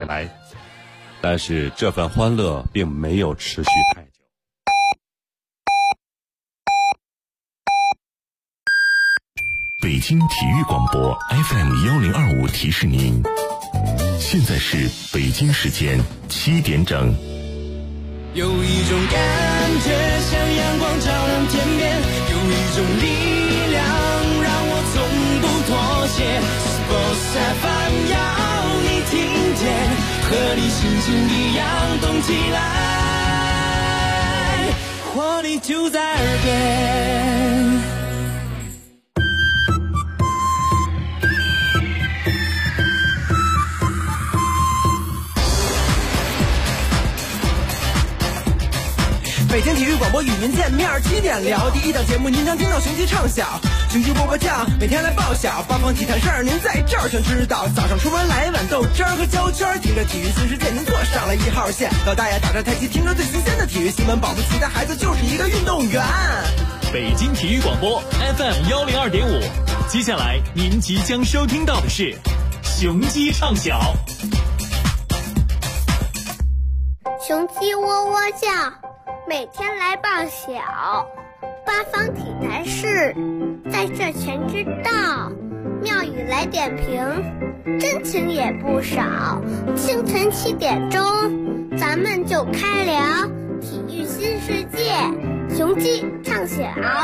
来。但是这份欢乐并没有持续太久。 北京体育广播 FM1025提示您，现在是北京时间7点整。 有一种感觉像阳光照亮天边，有一种力量让我从不妥协。Sports FM 要你听见，和你心情一样动起来，活力就在耳边。北京体育广播与您见面，7点聊第一档节目，您将听到雄鸡唱晓，雄鸡波波酱每天来报晓，八方体坛事儿您在这儿全知道。早上出门来碗豆汁儿和胶圈，听着体育新世界您坐上了1号线。老大爷打着太极，听着最新鲜的体育新闻，保不齐的孩子就是一个运动员。 北京体育广播 FM102.5，接下来您即将收听到的是雄鸡唱晓。 雄鸡喔喔叫，每天来报晓，八方体坛事在这全知道，妙语来点评，真情也不少。清晨7点钟，咱们就开聊体育新世界，雄鸡唱晓。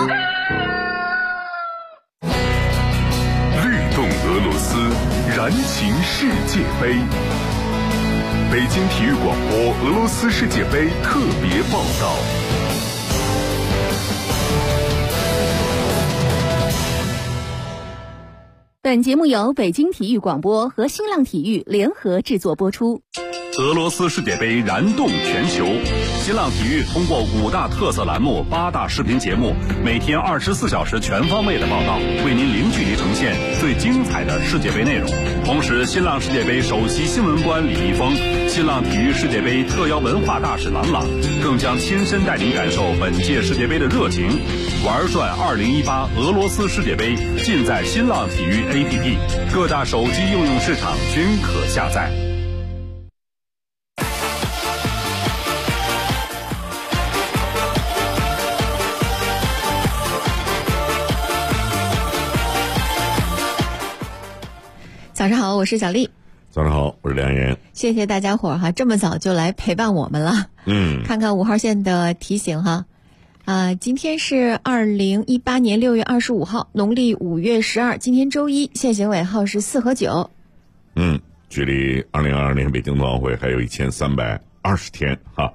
律动俄罗斯，燃情世界杯。北京体育广播俄罗斯世界杯特别报道。 本节目由北京体育广播和新浪体育联合制作播出。 俄罗斯世界杯燃动全球，新浪体育通过5大特色栏目、8大视频节目，每天24小时全方位的报道，为您零距离呈现最精彩的世界杯内容。同时，新浪世界杯首席新闻官李易峰、新浪体育世界杯特邀文化大使郎朗，更将亲身带您感受本届世界杯的热情。玩转2018俄罗斯世界杯，尽在新浪体育 APP， 各大手机应用市场均可下载。 早上好，我是小丽。 早上好，我是梁岩。 谢谢大家伙儿哈，这么早就来陪伴我们了。看看5号线的提醒哈。今天是2018年6月25号，农历5月12，今天周一，限行尾号是4和9。 距离2022年北京冬奥会还有1320天哈。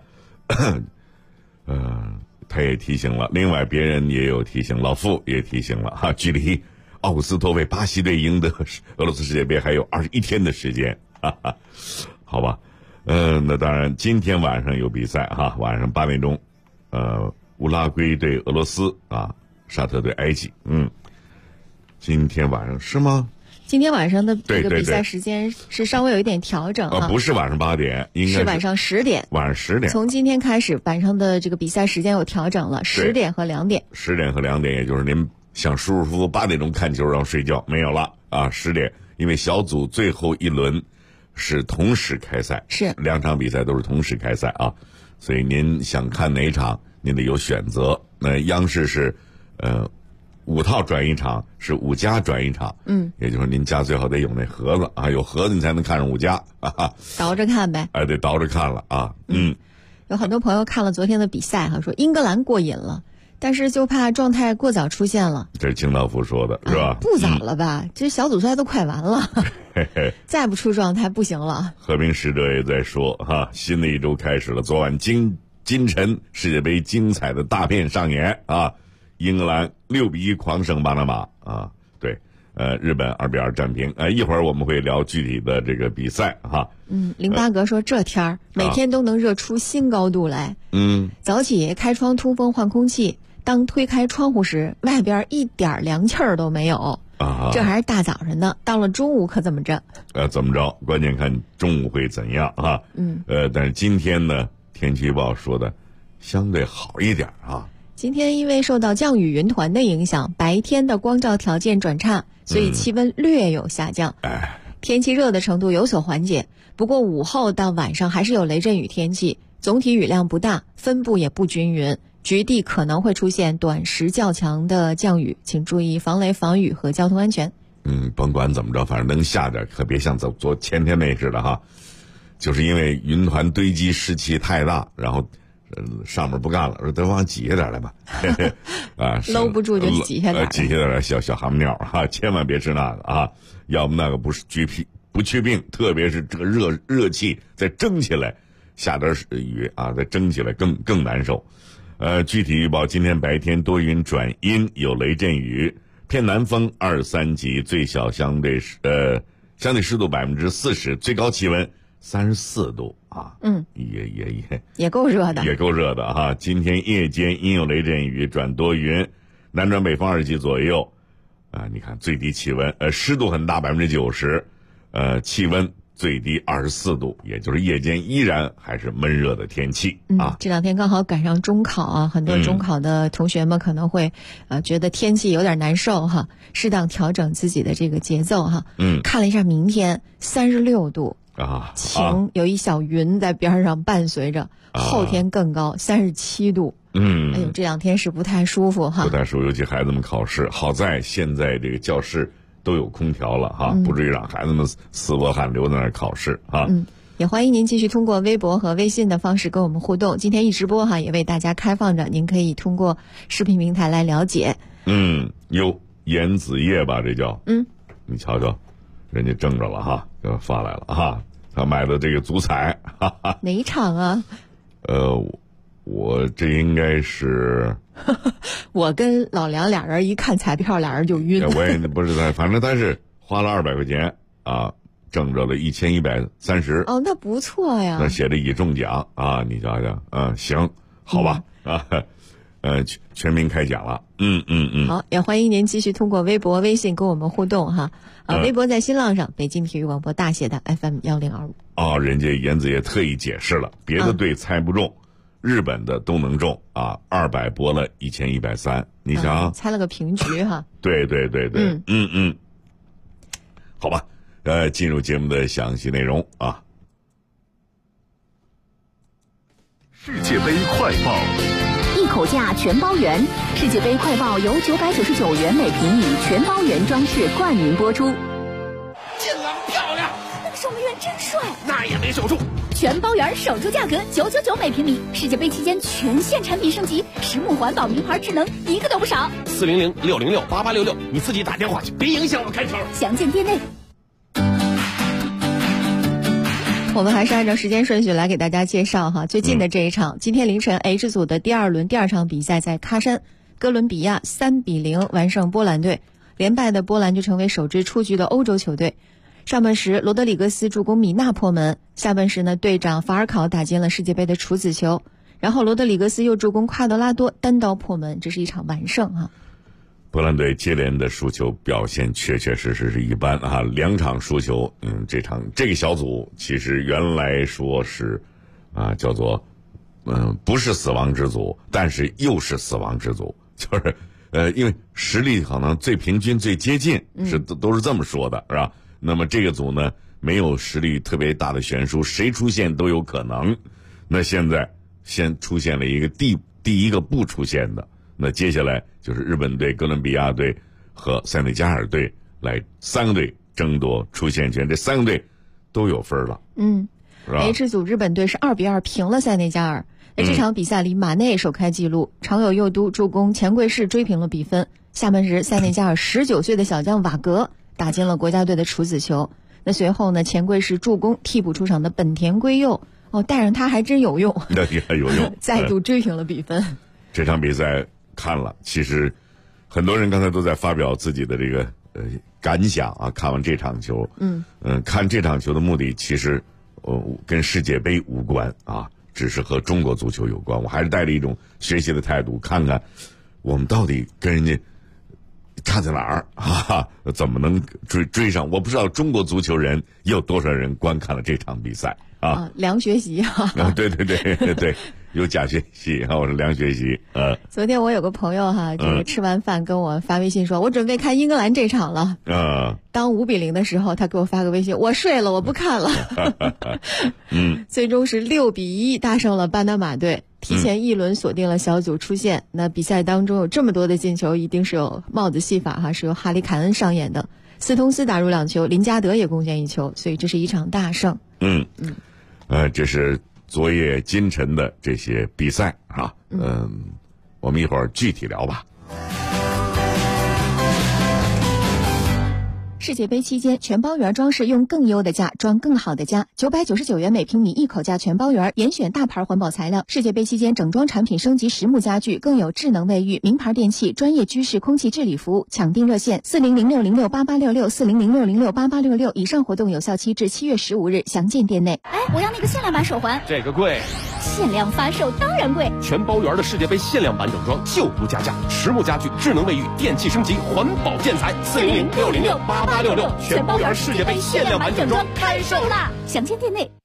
他也提醒了，另外别人也有提醒，老傅也提醒了哈，距离奥古斯托为巴西队赢得俄罗斯世界杯还有21天的时间，哈哈，好吧。那当然今天晚上有比赛哈，晚上8点钟，乌拉圭对俄罗斯啊，沙特对埃及。今天晚上是吗？ 今天晚上的这个比赛时间是稍微有一点调整啊， 不是晚上8点，应该是晚上10点。 晚上10点， 从今天开始，晚上的这个比赛时间有调整了，10点和2点。 10点和2点，也就是您想舒舒服服8点钟看球然后睡觉没有了啊，10点，因为小组最后一轮是同时开赛， 是 2场比赛都是同时开赛啊，所以您想看哪一场，您得有选择。那央视是5套转1场，是5家转1场，也就是您家最好得有那盒子啊，有盒子你才能看上5家啊， 倒着看呗， 得倒着看了啊。 有很多朋友看了昨天的比赛哈，说英格兰过瘾了，但是就怕状态过早出现了。 这是清道夫说的是吧？ 不早了吧？这小组赛都快完了，再不出状态不行了。 和平使者也在说哈，新的一周开始了。昨晚今晨世界杯精彩的大片上演啊，英格兰6-1狂胜巴拿马啊，对，日本2-2战平。一会儿我们会聊具体的这个比赛哈。 08格说这天儿每天都能热出新高度来。早起开窗通风换空气，当推开窗户时，外边一点凉气儿都没有。这还是大早上呢，到了中午可怎么着？ 怎么着？关键看中午会怎样啊？但是今天呢，天气预报说的相对好一点啊。 今天因为受到降雨云团的影响，白天的光照条件转差，所以气温略有下降。天气热的程度有所缓解， 不过午后到晚上还是有雷阵雨天气，总体雨量不大，分布也不均匀，局地可能会出现短时较强的降雨，请注意防雷防雨和交通安全。 甭管怎么着，反正能下点，可别像昨前天那似的哈，就是因为云团堆积湿气太大，然后上面不干了，说得往挤下点来吧，啊， 搂不住就挤下点， 挤下点小蛤蟆尿哈，千万别吃那个啊，要不那个不是不去病，特别是这个热气再蒸起来，下点雨啊，再蒸起来更难受。具体预报：今天白天多云转阴，有雷阵雨，偏南风2、3级，最小相对湿度40%，最高气温34度啊。也够热的，也够热的啊。今天夜间阴有雷阵雨转多云，南转北风2级左右。你看最低气温，湿度很大90%，气温最低24度，也就是夜间依然还是闷热的天气啊。 这两天刚好赶上中考啊，很多中考的同学们可能会觉得天气有点难受哈，适当调整自己的这个节奏哈。看了一下明天36度啊，晴，有一小云在边上伴随着，后天更高37度。哎呦，这两天是不太舒服哈， 不太舒服，尤其孩子们考试，好在现在这个教室都有空调了哈，不至于让孩子们死搏汗流在那儿考试啊。 也欢迎您继续通过微博和微信的方式跟我们互动。今天一直播哈，也为大家开放着，您可以通过视频平台来了解。 盐子叶吧，这叫你瞧瞧，人家挣着了哈，给我发来了哈，他买的这个足彩，哈哈。 哪一场啊？ 我这应该是我跟老梁俩人一看彩票，俩人就晕。 我也不是在，反正他是花了200块钱啊，挣着了1130。 哦，那不错呀。 那写着已中奖啊，你瞧瞧，行，好吧，全民开奖了。 好，也欢迎您继续通过微博、微信跟我们互动哈。微博在新浪上，北京体育广播大写的 FM1025。 人家严子也特意解释了，别的队猜不中。日本的都能中啊，200博了1130，你想猜了个平局哈。 对，好吧，进入节目的详细内容啊。 世界杯快报， 一口价全包圆，世界杯快报由999元每平米全包圆装饰冠名播出。 进了，漂亮！ 那个守门员真帅， 那也没守住。 全包圆守住价格999每平米，世界杯期间全线产品升级，实木环保名牌智能一个都不少。 400-606-8866，你自己打电话去，别影响我开球。 详见店内。 我们还是按照时间顺序来给大家介绍哈，最近的这一场，今天凌晨 H 组的第2轮第2场比赛在喀山，哥伦比亚3-0完胜波兰队，连败的波兰就成为首支出局的欧洲球队。上半时罗德里格斯助攻米纳破门，下半时呢队长法尔考打进了世界杯的处子球，然后罗德里格斯又助攻夸德拉多单刀破门，这是一场完胜哈。 波兰队接连的输球表现确实是一般啊，2场输球，这个小组其实原来说是叫做不是死亡之组，但是又是死亡之组，就是因为实力可能最平均最接近，都是这么说的，是吧？那么这个组呢，没有实力特别大的悬殊，谁出现都有可能。那现在先出现了一个第一个不出现的，那接下来就是日本队、哥伦比亚队和塞内加尔队来3个队争夺出线权，这3个队都有分了。 H 组日本队是2-2平了塞内加尔。在这场比赛里，马内首开纪录，长友佑都助攻钱贵士追平了比分。下半时，塞内加尔19岁的小将瓦格打进了国家队的处子球。那随后呢，钱贵士助攻替补出场的本田圭佑，带上他还真有用， 那也有用， 再度追平了比分。 这场比赛看了，其实很多人刚才都在发表自己的这个感想啊。看完这场球，看这场球的目的其实跟世界杯无关啊，只是和中国足球有关。我还是带着一种学习的态度，看看我们到底跟人家差在哪儿啊？怎么能追上？我不知道中国足球人有多少人观看了这场比赛啊？ 梁学习啊！ 对，有假学习啊！我是梁学习。 昨天我有个朋友哈，就是吃完饭跟我发微信说，我准备看英格兰这场了。当5-0的时候，他给我发个微信，我睡了，我不看了。最终是6-1大胜了巴拿马队，提前一轮锁定了小组出线。那比赛当中有这么多的进球，一定是有帽子戏法哈，是由哈里凯恩上演的。斯通斯打入2球，林加德也贡献1球，所以这是一场大胜。 这是昨夜今晨的这些比赛啊。我们一会儿具体聊吧。 世界杯期间，全包圆装饰用更优的价装更好的家，999元每平米一口价全包圆，严选大牌环保材料。世界杯期间，整装产品升级实木家具，更有智能卫浴、名牌电器、专业居室空气治理服务。抢订热线：4006068866，4006068866。以上活动有效期至7月15日，详见店内。 我要那个限量版手环， 这个贵。 限量发售当然贵。 全包圆的世界杯限量版整装就不加价，实木家具、智能卫浴、电器升级、环保建材。4006068866，全包圆世界杯限量版整装开售啦！ 详见店内。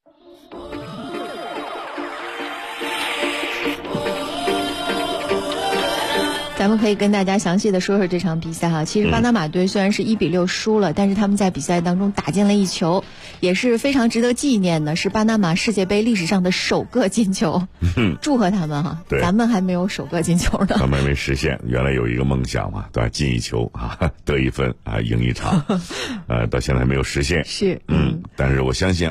咱们可以跟大家详细的说说这场比赛哈。其实巴拿马队虽然是1-6输了，但是他们在比赛当中打进了1球，也是非常值得纪念的，是巴拿马世界杯历史上的首个进球。祝贺他们哈！咱们还没有首个进球呢， 他们没实现。原来有一个梦想嘛，对吧？进1球啊，得1分啊，赢1场，到现在还没有实现。 是， 但是我相信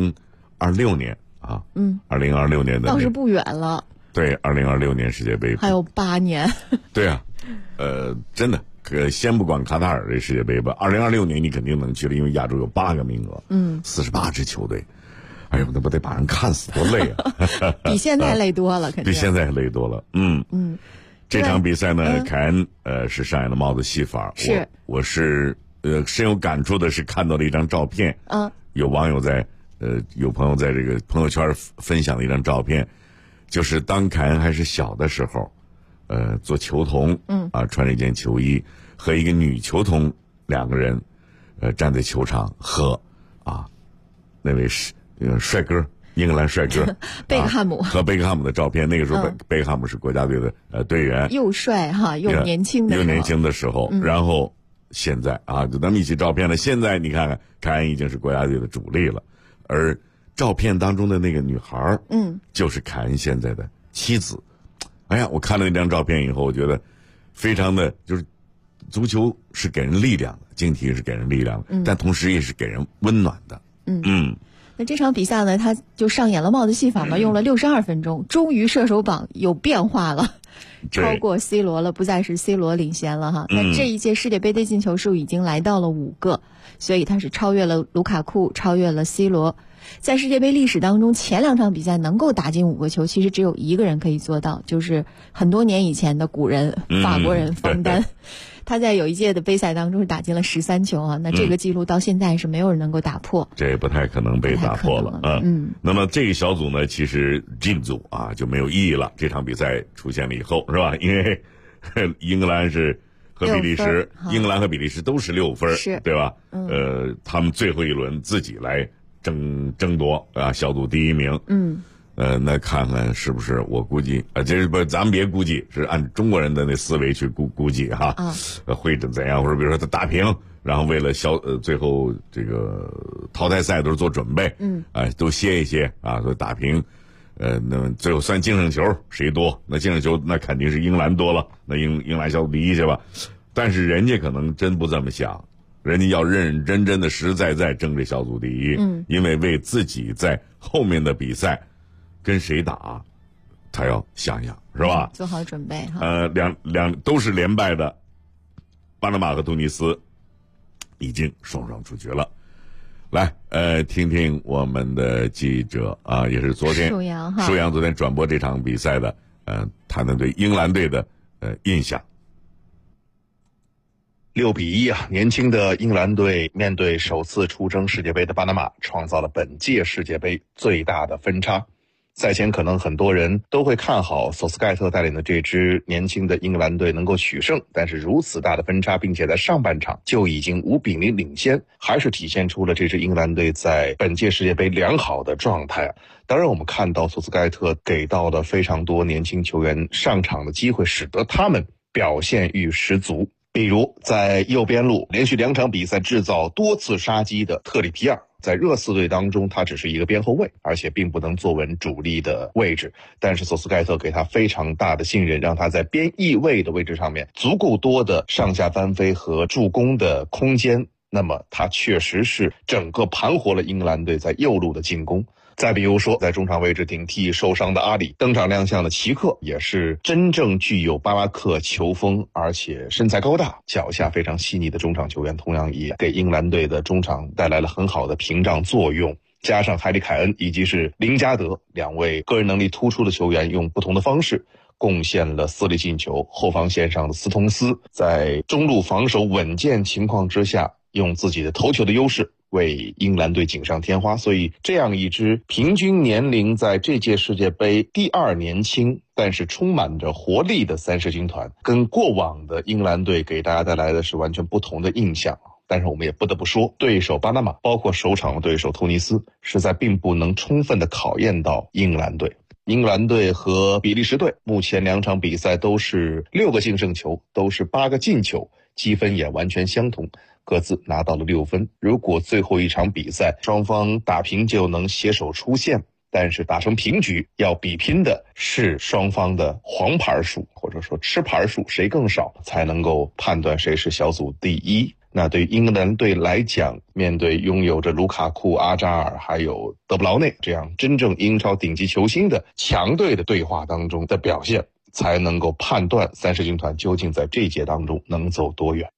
2026年啊，2026年的倒是不远了。 对，2026年世界杯还有8年。 对啊，真的，先不管卡塔尔这世界杯吧，2026年你肯定能去了，因为亚洲有8个名额，48支球队。哎呦，那不得把人看死，多累啊！ 比现在累多了，肯定比现在累多了。这场比赛呢，凯恩是上演了帽子戏法。我是深有感触的是看到了一张照片，有网友有朋友在这个朋友圈分享了一张照片。就是当凯恩还是小的时候，做球童，穿着一件球衣，和一个女球童2个人，站在球场和那位帅哥，英格兰帅哥贝克汉姆和贝克汉姆的照片。那个时候贝克汉姆是国家队的队员， 又帅哈，又年轻的时候，然后现在就咱们一起照片了。现在你看看，凯恩已经是国家队的主力了，而照片当中的那个女孩，就是凯恩现在的妻子。哎呀，我看了那张照片以后，我觉得非常的，就是足球是给人力量的，竞体是给人力量的，但同时也是给人温暖的。 那这场比赛呢，他就上演了帽子戏法嘛，用了62分钟，终于射手榜有变化了，超过 C 罗了，不再是 C 罗领先了哈。那这一届世界杯的进球数已经来到了5个，所以他是超越了卢卡库，超越了 C 罗。在世界杯历史当中，前2场比赛能够打进5个球，其实只有一个人可以做到，就是很多年以前的古人法国人方丹。他在有一届的杯赛当中是打进了13球啊，那这个记录到现在是没有人能够打破， 这也不太可能被打破了。那么这个小组呢，其实 G 组就没有意义了。这场比赛出现了以后，是吧？因为英格兰和比利时，英格兰和比利时都是6分，对吧？他们最后一轮自己来争夺小组第1名。那看看是不是，我估计这是不，咱们别估计，是按中国人的那思维去估计哈，会怎样，或者比如说他打平，然后为了最后这个淘汰赛都是做准备，都歇一歇都打平，那么最后算净胜球谁多，那净胜球那肯定是英格兰多了，那英格兰小组第1去吧。但是人家可能真不这么想，人家要认认真真的实实在在争这小组第1，因为为自己在后面的比赛跟谁打，他要想想，是吧？ 做好准备哈。 两都是连败的巴拿马和突尼斯已经双出局了。来，听听我们的记者也是昨天舒阳昨天转播这场比赛的，他们对英格兰队的印象。 6-1年轻的英格兰队面对首次出征世界杯的巴拿马，创造了本届世界杯最大的分差。 赛前可能很多人都会看好索斯盖特带领的这支年轻的英格兰队能够取胜，但是如此大的分差，并且在上半场就已经5-0领先，还是体现出了这支英格兰队在本届世界杯良好的状态。当然我们看到索斯盖特给到了非常多年轻球员上场的机会，使得他们表现欲十足。比如在右边路连续2场比赛制造多次杀机的特里皮尔，在热刺队当中他只是一个边后卫，而且并不能坐稳主力的位置，但是索斯盖特给他非常大的信任，让他在边翼位的位置上面足够多的上下翻飞和助攻的空间，那么他确实是整个盘活了英格兰队在右路的进攻。再比如说在中场位置顶替受伤的阿里，登场亮相的齐克也是真正具有巴拉克球风，而且身材高大，脚下非常细腻的中场球员，同样也给英格兰队的中场带来了很好的屏障作用。加上海里凯恩以及是林加德2位个人能力突出的球员，用不同的方式贡献了4粒进球。后防线上的斯通斯在中路防守稳健情况之下，用自己的头球的优势为英格兰队锦上添花。所以这样一支平均年龄在这届世界杯第2年轻，但是充满着活力的30军团，跟过往的英格兰队给大家带来的是完全不同的印象。但是我们也不得不说，对手巴拿马包括首场的对手突尼斯实在并不能充分的考验到英格兰队。英格兰队和比利时队目前2场比赛都是6个净胜球，都是8个进球，积分也完全相同，各自拿到了6分。如果最后一场比赛双方打平就能携手出线，但是打成平局要比拼的是双方的黄牌数，或者说吃牌数谁更少，才能够判断谁是小组第一。那对于英格兰队来讲，面对拥有着卢卡库、阿扎尔还有德布劳内这样真正英超顶级球星的强队的对话当中的表现，才能够判断30军团究竟在这一届当中能走多远。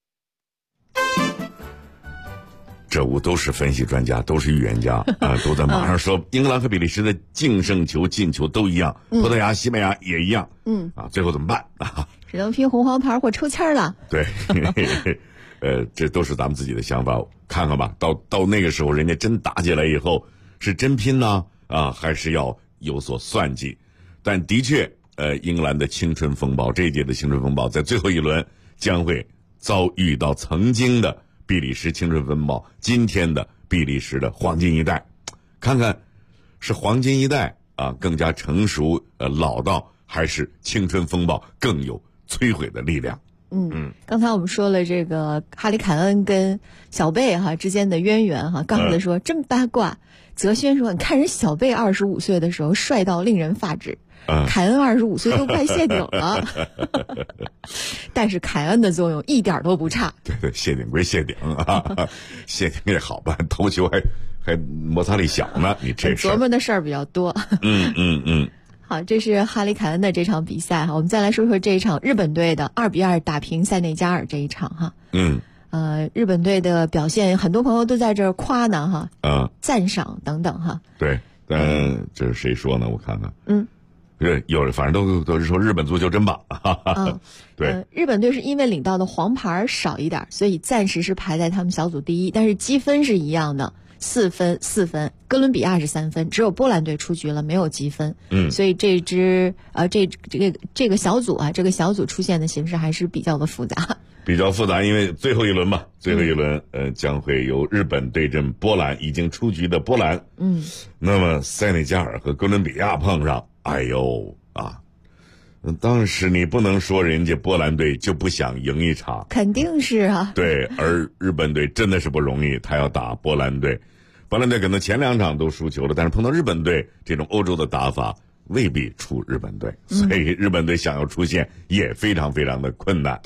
这都是分析专家，都是预言家啊，都在马上说英格兰和比利时的净胜球、进球都一样，葡萄牙、西班牙也一样，最后怎么办啊？ 只能拼红黄牌或抽签了。 对。这都是咱们自己的想法，看看吧。到那个时候，人家真打起来以后，是真拼呢还是要有所算计？但的确，英格兰的青春风暴，这一届的青春风暴，在最后一轮将会遭遇到曾经的比利时青春风暴，今天的比利时的黄金一代，看看是黄金一代更加成熟老道，还是青春风暴更有摧毁的力量？ 刚才我们说了这个哈里凯恩跟小贝之间的渊源刚子说这么八卦，泽轩说你看人小贝25岁的时候帅到令人发指，凯恩25岁都快谢顶了，但是凯恩的作用一点都不差。 对，谢顶归谢顶谢顶也好办，头球还摩擦力小呢，你这琢磨的事儿比较多。好，这是哈里凯恩的这场比赛我们再来说说这一场日本队的2-2打平塞内加尔这一场日本队的表现，很多朋友都在这儿夸呢赞赏等等对，但这是谁说呢？我看看，有人反正都是说日本足球真棒对， 日本队是因为领到的黄牌少一点，所以暂时是排在他们小组第一，但是积分是一样的。4分，哥伦比亚是3分，只有波兰队出局了，没有积分。所以这支这个小组这个小组出现的形势还是比较的复杂。 因为最后一轮吧，将会由日本对阵波兰，已经出局的波兰。那么塞内加尔和哥伦比亚碰上，当时你不能说人家波兰队就不想赢一场， 肯定是对，而日本队真的是不容易，他要打波兰队，波兰队可能前2场都输球了，但是碰到日本队这种欧洲的打法，未必出日本队，所以日本队想要出现也非常非常的困难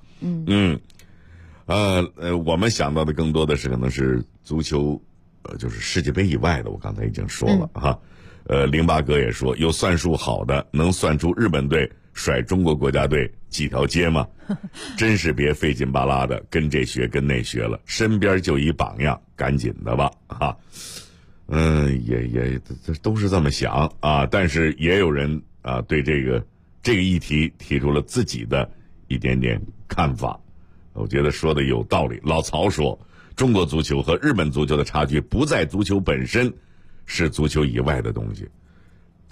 我们想到的更多的是可能是足球，就是世界杯以外的，我刚才已经说了08哥也说，有算术好的能算出日本队甩中国国家队几条街吗？真是别费劲巴拉的跟这学跟那学了，身边就一榜样，赶紧的吧也都是这么想但是也有人对这个议题提出了自己的一点点看法，我觉得说的有道理。老曹说，中国足球和日本足球的差距不在足球本身，是足球以外的东西。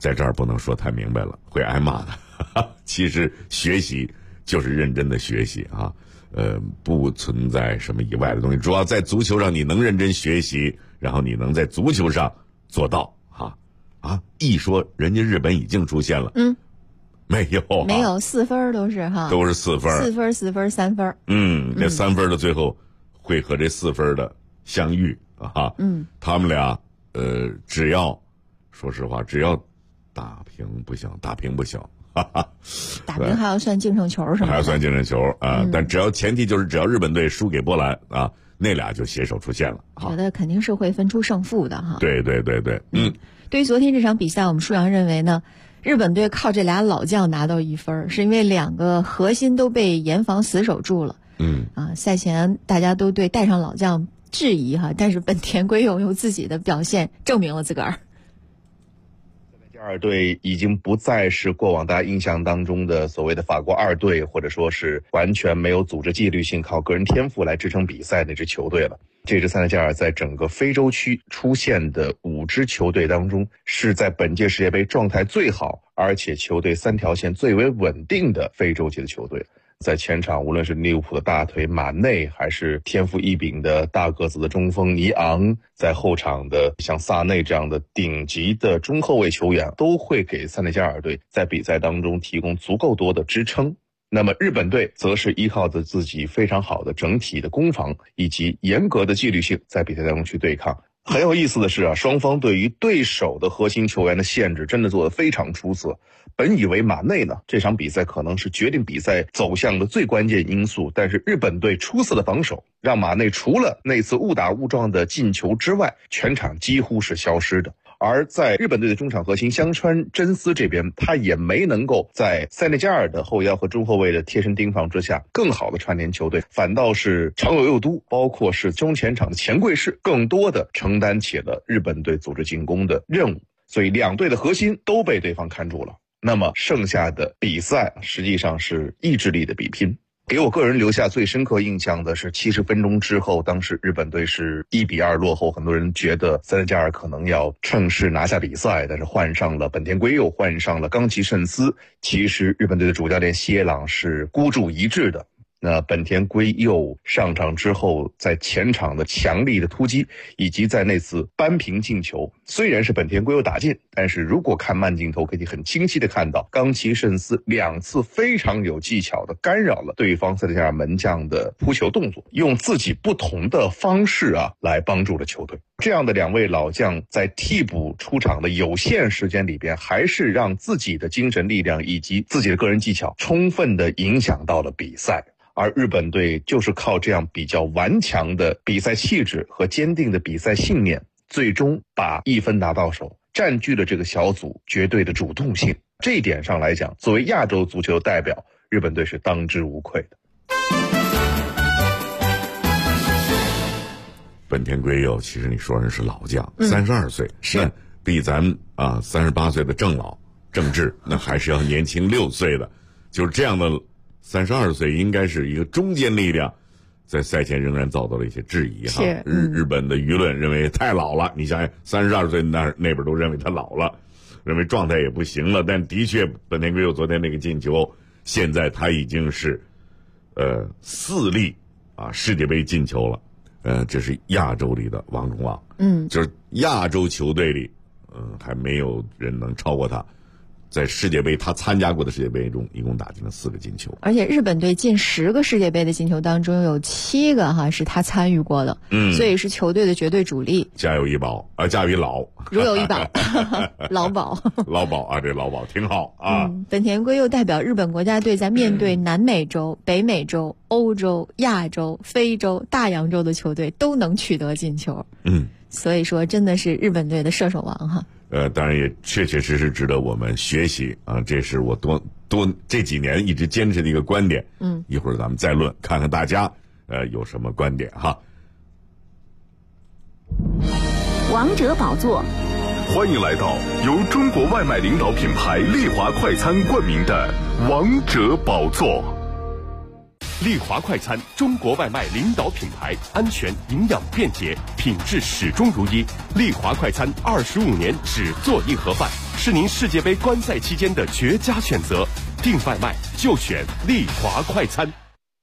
在这儿不能说太明白了，会挨骂的。其实学习就是认真的学习啊，不存在什么以外的东西。主要在足球上你能认真学习，然后你能在足球上做到一说人家日本已经出现了，没有 4分都是哈， 都是4分 ，4分4分3分， 那3分的最后会和这4分的相遇啊，他们俩只要说实话，只要打平不行，打平还要算净胜球什么的， 还要算净胜球啊，但只要前提就是只要日本队输给波兰啊，那俩就携手出线了。 觉得肯定是会分出胜负的哈。 对， 对于昨天这场比赛，我们舒阳认为呢，日本队靠这俩老将拿到1分，是因为2个核心都被严防死守住了。赛前大家都对带上老将质疑哈，但是本田圭佑用自己的表现证明了自个儿。 二队已经不再是过往大家印象当中的所谓的法国2队，或者说是完全没有组织纪律性、靠个人天赋来支撑比赛那支球队了。这支塞内加尔在整个非洲区出现的5支球队当中，是在本届世界杯状态最好，而且球队3条线最为稳定的非洲籍的球队。在前场，无论是利物浦的大腿马内，还是天赋异禀的大个子的中锋尼昂，在后场的像萨内这样的顶级的中后卫球员，都会给塞内加尔队在比赛当中提供足够多的支撑。那么日本队则是依靠着自己非常好的整体的攻防以及严格的纪律性，在比赛当中去对抗。很有意思的是双方对于对手的核心球员的限制真的做得非常出色。本以为马内呢这场比赛可能是决定比赛走向的最关键因素，但是日本队出色的防守让马内除了那次误打误撞的进球之外，全场几乎是消失的。而在日本队的中场核心香川真司这边，他也没能够在塞内加尔的后腰和中后卫的贴身盯防之下更好的串联球队，反倒是长友佑都包括是中前场的前贵士更多的承担起了日本队组织进攻的任务，所以2队的核心都被对方看住了。那么剩下的比赛实际上是意志力的比拼。给我个人留下最深刻印象的是70分钟之后，当时日本队是1-2落后，很多人觉得塞内加尔可能要趁势拿下比赛，但是换上了本田圭佑，换上了冈崎慎司，其实日本队的主教练西野朗是孤注一掷的。那本田圭佑上场之后，在前场的强力的突击，以及在那次扳平进球，虽然是本田圭佑打进，但是如果看慢镜头可以很清晰的看到冈崎慎司2次非常有技巧的干扰了对方塞内加尔门将的扑球动作，用自己不同的方式来帮助了球队。这样的2位老将在替补出场的有限时间里边，还是让自己的精神力量以及自己的个人技巧充分的影响到了比赛。而日本队就是靠这样比较顽强的比赛气质和坚定的比赛信念，最终把1分拿到手，占据了这个小组绝对的主动性。这一点上来讲，作为亚洲足球代表，日本队是当之无愧的。 本田圭佑其实你说人是老将，32岁，是比咱38岁的郑老郑智那还是要年轻6岁的，就是这样的32岁应该是一个中坚力量，在赛前仍然遭到了一些质疑哈。日本的舆论认为太老了，你想想32岁那边都认为他老了，认为状态也不行了。但的确本田圭佑昨天那个进球，现在他已经是4粒世界杯进球了，这是亚洲里的王中王，就是亚洲球队里还没有人能超过他。在世界杯他参加过的世界杯中一共打进了4个进球， 而且日本队进10个世界杯的进球当中有7个是他参与过的，所以是球队的绝对主力。 家有一宝家有一老， 如有一宝老宝老宝这老宝挺好本田圭佑代表日本国家队在面对南美洲、北美洲、欧洲、亚洲、非洲、大洋洲的球队都能取得进球，所以说真的是日本队的射手王当然也确确实实值得我们学习这是我多这几年一直坚持的一个观点。一会儿咱们再论，看看大家有什么观点哈。 王者宝座， 欢迎来到由中国外卖领导品牌丽华快餐冠名的王者宝座。 利华快餐，中国外卖领导品牌，安全、营养、便捷，品质始终如一。利华快餐25年只做一盒饭，是您世界杯观赛期间的绝佳选择。订外卖就选利华快餐。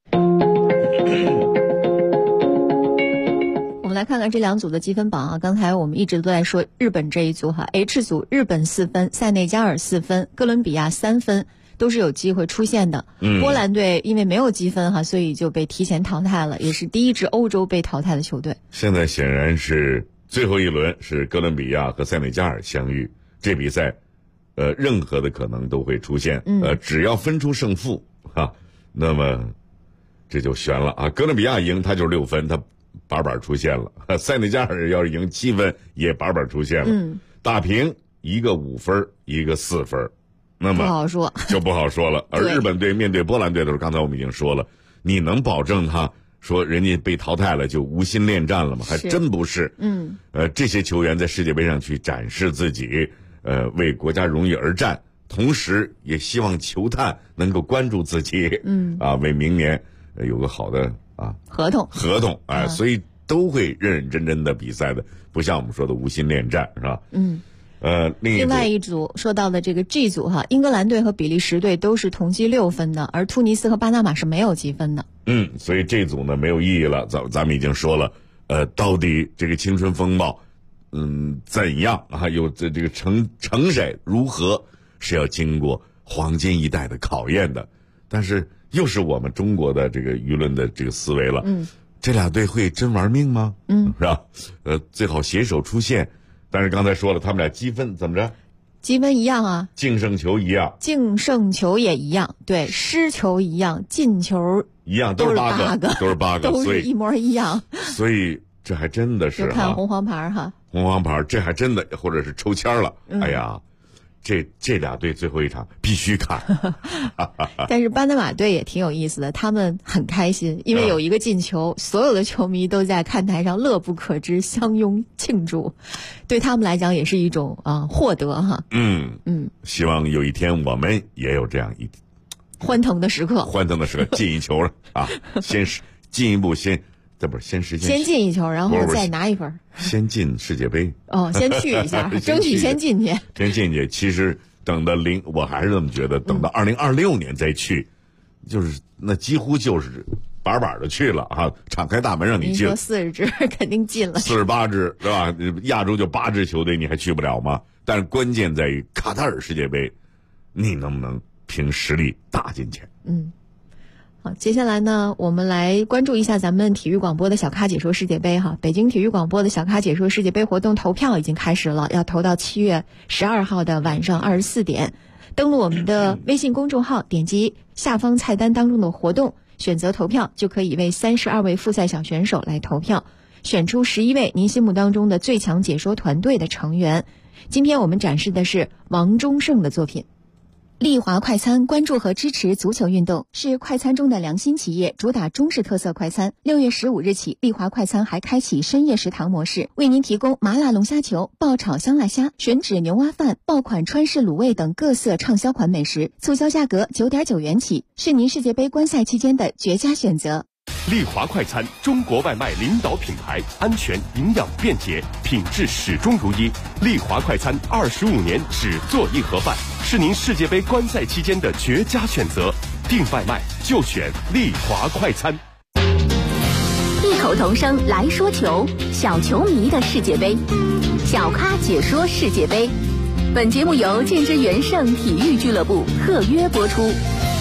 我们来看看这两组的积分榜啊。刚才我们一直都在说日本这一组哈 ，H 组日本4分，塞内加尔4分，哥伦比亚3分。都是有机会出现的。波兰队因为没有积分哈，所以就被提前淘汰了，也是第一支欧洲被淘汰的球队。 现在显然是最后一轮是哥伦比亚和塞内加尔相遇，这比赛任何的可能都会出现。只要分出胜负哈，那么这就悬了啊！哥伦比亚赢他就是6分，他板出现了；塞内加尔要是赢7分，也板出现了。打平一个5分，一个4分。那么不好说， 就不好说了。而日本队面对波兰队的时候，刚才我们已经说了，你能保证他说人家被淘汰了就无心恋战了吗？还真不是。这些球员在世界杯上去展示自己，为国家荣誉而战，同时也希望球探能够关注自己，为明年有个好的合同，所以都会认认真真的比赛的，不像我们说的无心恋战，是吧？ 另外一组说到的这个 G 组哈，英格兰队和比利时队都是同积6分的，而突尼斯和巴拿马是没有积分的。 所以这组呢没有意义了。咱们已经说了，到底这个青春风暴，怎样啊？有这个成谁如何，是要经过黄金一代的考验的。但是又是我们中国的这个舆论的这个思维了。这俩队会真玩命吗？是吧？最好携手出线。但是刚才说了，他们俩积分怎么着？ 积分一样啊， 净胜球一样， 净胜球也一样，对，失球一样，进球一样，都是8个，都是8个， 都是一模一样。 所以这还真的是就看红黄牌哈， 红黄牌，这还真的或者是抽签了。哎呀，这俩队最后一场必须看。 但是巴拿马队也挺有意思的，他们很开心，因为有一个进球，所有的球迷都在看台上乐不可支，相拥庆祝，对他们来讲也是一种获得哈。 希望有一天我们也有这样一欢腾的时刻， 进一球了啊！先进一步先进一球，然后再拿一分， 先进世界杯先去一下，争取先进去。 先进去，其实等到我还是这么觉得，等到2026年再去，就是那几乎就是板的去了啊！敞开大门让你进。 你说40支肯定进了 ，48支是吧？亚洲就8支球队，你还去不了吗？但是关键在于卡塔尔世界杯，你能不能凭实力打进去？ 好，接下来呢，我们来关注一下咱们体育广播的小咖解说世界杯哈。北京体育广播的小咖解说世界杯活动投票已经开始了，要投到7月12号的晚上24点。登录我们的微信公众号，点击下方菜单当中的活动，选择投票，就可以为32位复赛小选手来投票，选出11位您心目当中的最强解说团队的成员。今天我们展示的是王忠胜的作品。 利华快餐关注和支持足球运动，是快餐中的良心企业，主打中式特色快餐。6月15日起，利华快餐还开启深夜食堂模式，为您提供麻辣龙虾球、爆炒香辣虾、吮指牛蛙饭、爆款川式卤味等各色畅销款美食，促销价格9.9元起，是您世界杯观赛期间的绝佳选择。 利华快餐，中国外卖领导品牌，安全、营养、便捷，品质始终如一。利华快餐25年只做一盒饭，是您世界杯观赛期间的绝佳选择。订外卖就选利华快餐。 异口同声来说球，小球迷的世界杯，小咖解说世界杯。本节目由建之元盛体育俱乐部特约播出。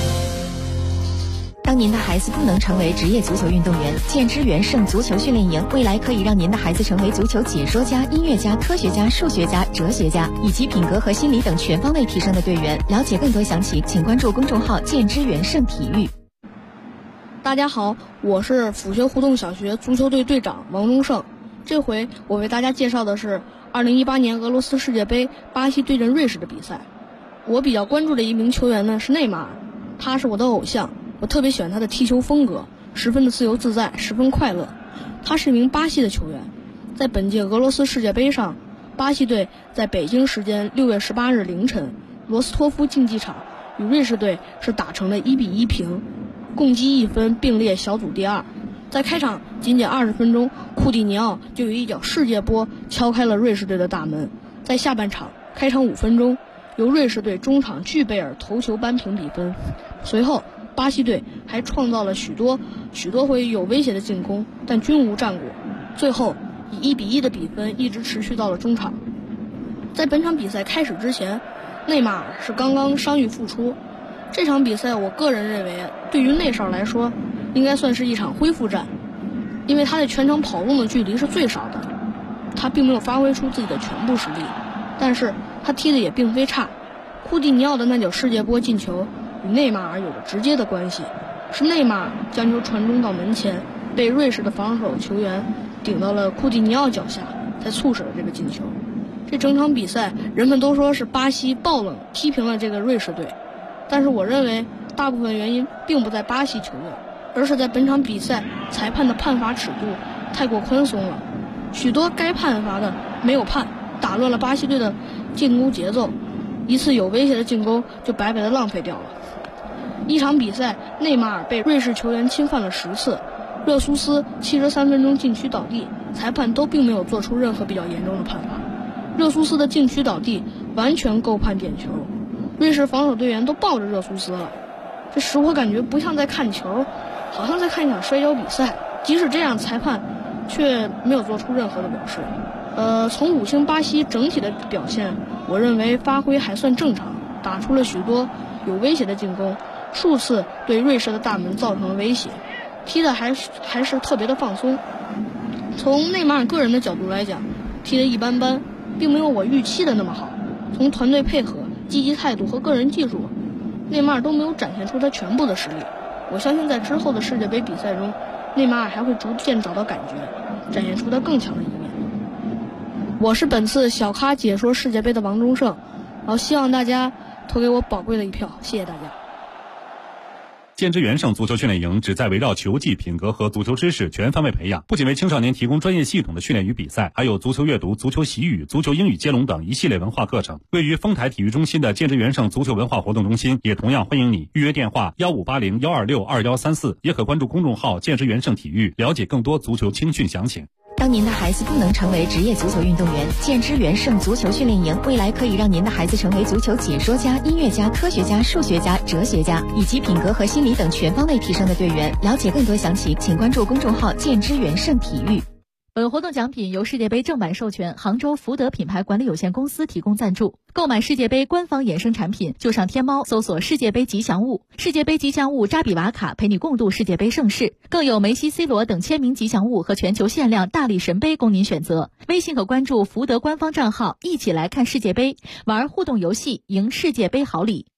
当您的孩子不能成为职业足球运动员，建之元盛足球训练营未来可以让您的孩子成为足球解说家、音乐家、科学家、数学家、哲学家，以及品格和心理等全方位提升的队员。了解更多详情，请关注公众号建之元盛体育。 大家好，我是府学胡同小学足球队队长王忠胜。这回我为大家介绍的是2018年俄罗斯世界杯巴西对阵瑞士的比赛。我比较关注的一名球员呢是内马尔，他是我的偶像。我特别喜欢他的踢球风格，十分的自由自在，十分快乐。他是一名巴西的球员，在本届俄罗斯世界杯上，巴西队在北京时间6月18日凌晨，罗斯托夫竞技场与瑞士队是打成了1-1平。 共积1分，并列小组第2。在开场仅仅20分钟，库蒂尼奥就有一脚世界波敲开了瑞士队的大门。在下半场开场5分钟，由瑞士队中场具贝尔头球扳平比分。随后巴西队还创造了许多回有威胁的进攻，但均无战果。最后以1-1的比分一直持续到了中场。在本场比赛开始之前，内马尔是刚刚伤愈复出。这场比赛我个人认为，对于内少来说应该算是一场恢复战，因为他在全场跑动的距离是最少的，他并没有发挥出自己的全部实力，但是他踢得也并非差。库蒂尼奥的那脚世界波进球与内马尔有着直接的关系，是内马尔将球传中到门前，被瑞士的防守球员顶到了库蒂尼奥脚下，才促使了这个进球。这整场比赛人们都说是巴西爆冷踢平了这个瑞士队，但是我认为大部分原因并不在巴西球队，而是在本场比赛裁判的判罚尺度太过宽松了，许多该判罚的没有判，打乱了巴西队的进攻节奏，一次有威胁的进攻就白白的浪费掉了。一场比赛内马尔被瑞士球员侵犯了10次，热苏斯73分钟禁区倒地，裁判都并没有做出任何比较严重的判罚。热苏斯的禁区倒地完全够判点球，瑞士防守队员都抱着热苏斯了，这使我感觉不像在看球，好像在看一场摔跤比赛。即使这样，裁判却没有做出任何的表示。从5星巴西整体的表现，我认为发挥还算正常，打出了许多有威胁的进攻，数次对瑞士的大门造成了威胁，踢得还是特别的放松。从内马尔个人的角度来讲，踢得一般般，并没有我预期的那么好。从团队配合、积极态度和个人技术，内马尔都没有展现出他全部的实力。我相信在之后的世界杯比赛中，内马尔还会逐渐找到感觉，展现出他更强的一面。我是本次小咖解说世界杯的王忠胜，然后希望大家投给我宝贵的一票，谢谢大家。 建之元盛足球训练营旨在围绕球技、品格和足球知识全方位培养，不仅为青少年提供专业系统的训练与比赛，还有足球阅读、足球习语、足球英语接龙等一系列文化课程。位于丰台体育中心的建之元盛足球文化活动中心也同样欢迎你，预约电话1580-126-2134，也可关注公众号建之元盛体育，了解更多足球青训详情。 当您的孩子不能成为职业足球运动员，建之元盛足球训练营未来可以让您的孩子成为足球解说家、音乐家、科学家、数学家、哲学家，以及品格和心理等全方位提升的队员。了解更多详情，请关注公众号建之元盛体育。 本活动奖品由世界杯正版授权杭州福德品牌管理有限公司提供赞助。购买世界杯官方衍生产品，就上天猫搜索世界杯吉祥物，世界杯吉祥物扎比瓦卡陪你共度世界杯盛世，更有梅西、C 罗等签名吉祥物和全球限量大力神杯供您选择。微信可关注福德官方账号，一起来看世界杯，玩互动游戏，赢世界杯好礼。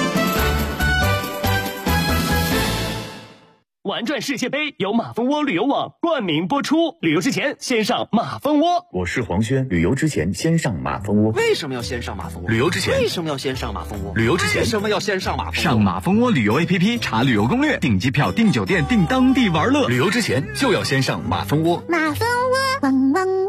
玩转世界杯由马蜂窝旅游网冠名播出，旅游之前先上马蜂窝。 我是黄轩，旅游之前先上马蜂窝。 为什么要先上马蜂窝？ 旅游之前为什么要先上马蜂窝？ 旅游之前为什么要先上马蜂窝？ 上马蜂窝旅游 APP 查旅游攻略，订机票、订酒店、订当地玩乐。旅游之前就要先上马蜂窝。 马蜂窝，汪汪汪。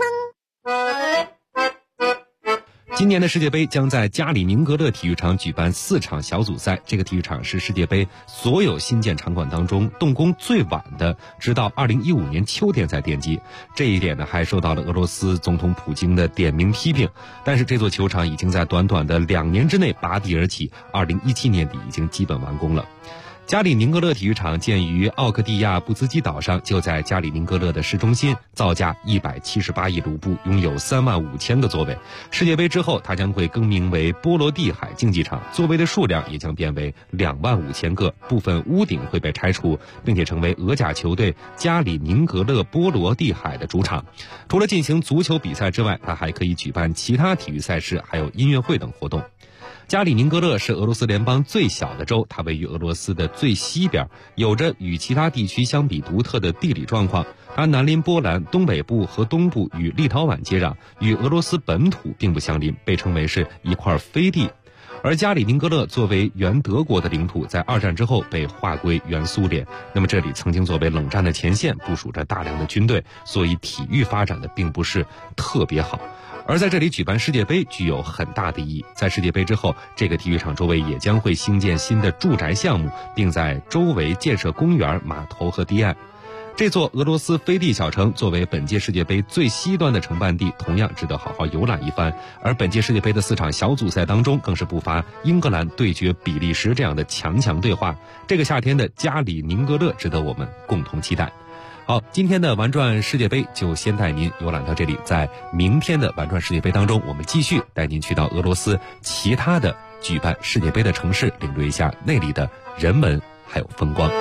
今年的世界杯将在加里宁格勒体育场举办4场小组赛，这个体育场是世界杯所有新建场馆当中动工最晚的，直到2015年秋天才奠基。这一点呢，还受到了俄罗斯总统普京的点名批评。但是这座球场已经在短短的2年之内拔地而起，2017年底已经基本完工了。加里宁格勒体育场建于奥克蒂亚布兹基岛上，就在加里宁格勒的市中心，造价178亿卢布，拥有35000个座位。世界杯之后，它将会更名为波罗的海竞技场，座位的数量也将变为25000个，部分屋顶会被拆除，并且成为俄甲球队加里宁格勒波罗的海的主场。除了进行足球比赛之外，它还可以举办其他体育赛事，还有音乐会等活动。加里宁格勒是俄罗斯联邦最小的州，它位于俄罗斯的最西边，有着与其他地区相比独特的地理状况。它南临波兰，东北部和东部与立陶宛接壤，与俄罗斯本土并不相邻，被称为是一块飞地。 而加里宁格勒作为原德国的领土，在二战之后被划归原苏联。那么这里曾经作为冷战的前线，部署着大量的军队，所以体育发展的并不是特别好。而在这里举办世界杯具有很大的意义。在世界杯之后，这个体育场周围也将会兴建新的住宅项目，并在周围建设公园、码头和堤岸。这座俄罗斯飞地小城作为本届世界杯最西端的承办地，同样值得好好游览一番。而本届世界杯的4场小组赛当中，更是不乏英格兰对决比利时这样的强对话。这个夏天的加里宁格勒值得我们共同期待。好，今天的玩转世界杯就先带您游览到这里，在明天的玩转世界杯当中，我们继续带您去到俄罗斯其他的举办世界杯的城市，领略一下那里的人文还有风光。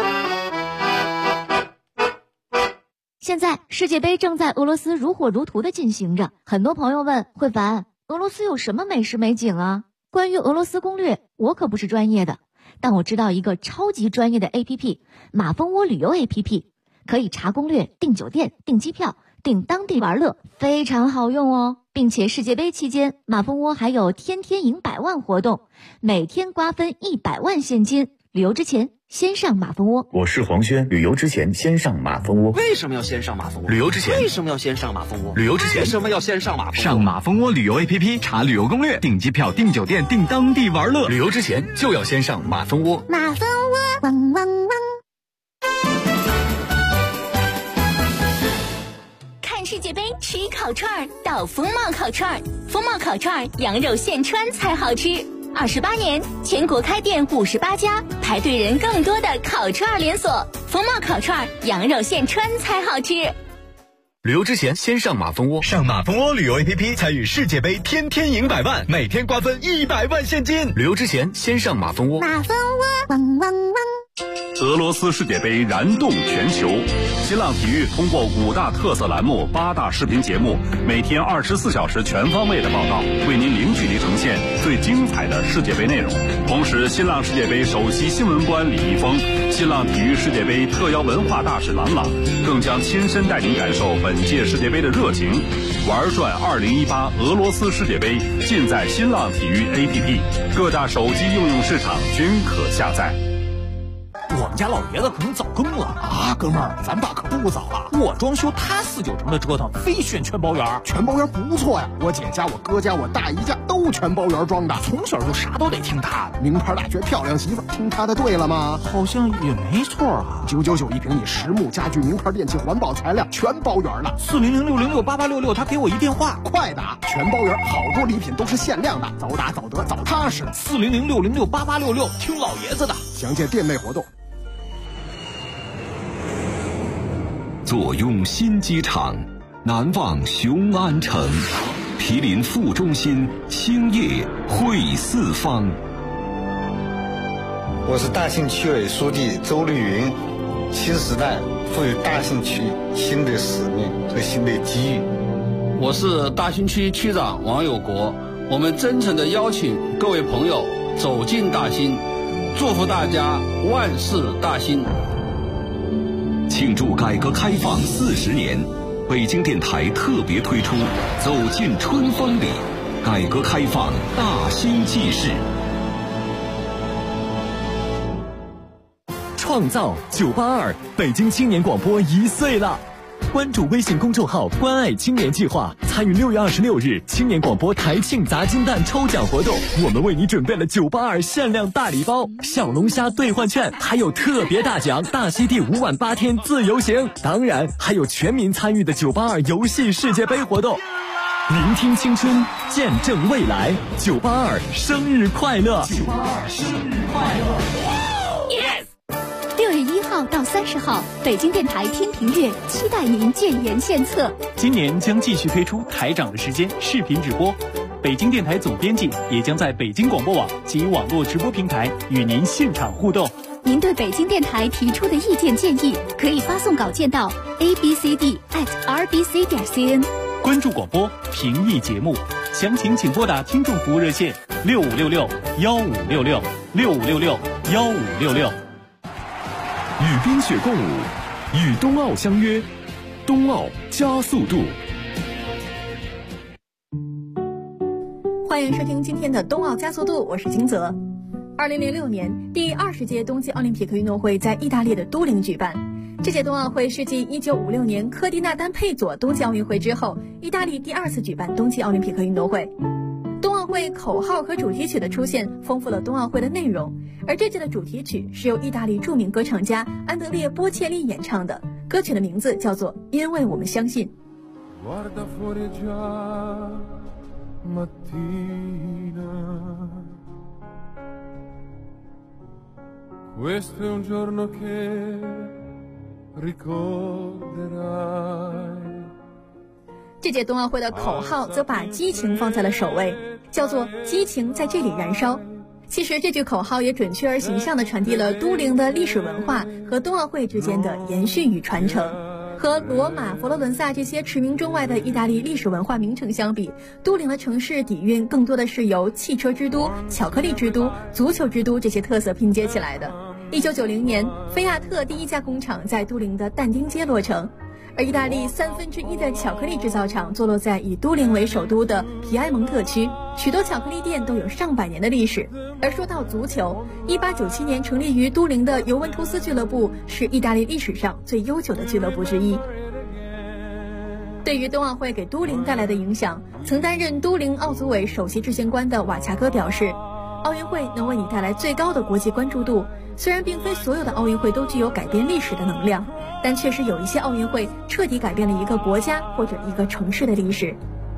现在世界杯正在俄罗斯如火如荼的进行着，很多朋友问慧凡，俄罗斯有什么美食美景啊？关于俄罗斯攻略，我可不是专业的，但我知道一个超级专业的 APP， 马蜂窝旅游 APP， 可以查攻略、订酒店、订机票、订当地玩乐，非常好用哦。并且世界杯期间，马蜂窝还有天天赢100万活动，每天瓜分100万现金。旅游之前先上马蜂窝。 我是黄轩，旅游之前先上马蜂窝。 为什么要先上马蜂窝？ 旅游之前为什么要先上马蜂窝？ 旅游之前为什么要先上马蜂窝？ 上马蜂窝旅游 APP 查旅游攻略，订机票、订酒店、订当地玩乐。旅游之前就要先上马蜂窝。 马蜂窝，汪汪汪！ 看世界杯吃烤串到风貌烤串，风貌烤串羊肉现穿才好吃。28年，全国开店58家，排队人更多的烤串连锁。风貌烤串羊肉现穿才好吃。 旅游之前先上马蜂窝，上马蜂窝旅游 APP 参与世界杯，天天赢100万，每天瓜分100万现金。旅游之前先上马蜂窝。 马蜂窝，汪汪汪！ 俄罗斯世界杯燃动全球，新浪体育通过5大特色栏目、8大视频节目，每天24小时全方位的报道，为您零距离呈现最精彩的世界杯内容。同时，新浪世界杯首席新闻官李易峰、新浪体育世界杯特邀文化大使郎朗，更将亲身带您感受本届世界杯的热情。玩转2018俄罗斯世界杯，尽在新浪体育 APP， 各大手机应用市场均可下载。 我们家老爷子可能早更了啊，哥们儿，咱爸可不早了。我装修，他4-9成的折腾，非选全包圆。全包圆不错呀，我姐家、我哥家、我大姨家都全包圆装的，从小就啥都得听他的。名牌大学漂亮媳妇，听他的对了吗？好像也没错啊。999一平米，实木家具、名牌电器、环保材料，全包圆了。400-606-8866，他给我一电话，快打！全包圆，好多礼品都是限量的，早打早得早踏实。400-606-8866，听老爷子的。详见店内活动。 坐拥新机场，南望雄安城，毗邻副中心，兴业汇四方。 我是大兴区委书记周丽云，新时代赋予大兴区新的使命和新的机遇。 我是大兴区区长王有国，我们真诚地邀请各位朋友走进大兴，祝福大家万事大兴。 庆祝改革开放40年，北京电台特别推出《走进春风里》，改革开放大兴纪事。 创造982，北京青年广播1岁了。关注微信公众号“关爱青年计划”，参与6月26日青年广播台庆砸金蛋抽奖活动。我们为你准备了982限量大礼包、小龙虾兑换券，还有特别大奖大溪地5晚8天自由行。当然，还有全民参与的982游戏世界杯活动。聆听青春，见证未来，982生日快乐！982生日快乐！ 6月1号到30号，北京电台听评乐，期待您建言献策。 今年将继续推出台长的时间视频直播，北京电台总编辑也将在北京广播网及网络直播平台与您现场互动。 您对北京电台提出的意见建议，可以发送稿件到 abcd@rbc.cn。 关注广播，评议节目，详情请拨打听众服务热线6566-1566，6566-1566。 与冰雪共舞，与冬奥相约，冬奥加速度。 欢迎收听今天的冬奥加速度，我是金泽。2006年，第20届冬季奥林匹克运动会在意大利的都灵举办。这届冬奥会是继1956年科迪纳丹佩佐冬季奥运会之后，意大利第2次举办冬季奥林匹克运动会。冬奥会口号和主题曲的出现丰富了冬奥会的内容，而这届的主题曲是由意大利著名歌唱家安德烈·波切利演唱的，歌曲的名字叫做《因为我们相信》。 Questo è un giorno che ricorderai。 这届冬奥会的口号则把激情放在了首位，叫做激情在这里燃烧。其实这句口号也准确而形象地传递了都灵的历史文化和冬奥会之间的延续与传承。和罗马、佛罗伦萨这些驰名中外的意大利历史文化名城相比，都灵的城市底蕴更多的是由汽车之都、巧克力之都、足球之都这些特色拼接起来的。1990年，菲亚特第一家工厂在都灵的但丁街落成，而意大利1/3的巧克力制造厂坐落在以都灵为首都的皮埃蒙特区，许多巧克力店都有上百年的历史。而说到足球，1897年成立于都灵的尤文图斯俱乐部是意大利历史上最悠久的俱乐部之一。对于冬奥会给都灵带来的影响，曾担任都灵奥组委首席执行官的瓦恰戈表示，奥运会能为你带来最高的国际关注度，虽然并非所有的奥运会都具有改变历史的能量，但确实有一些奥运会彻底改变了一个国家或者一个城市的历史。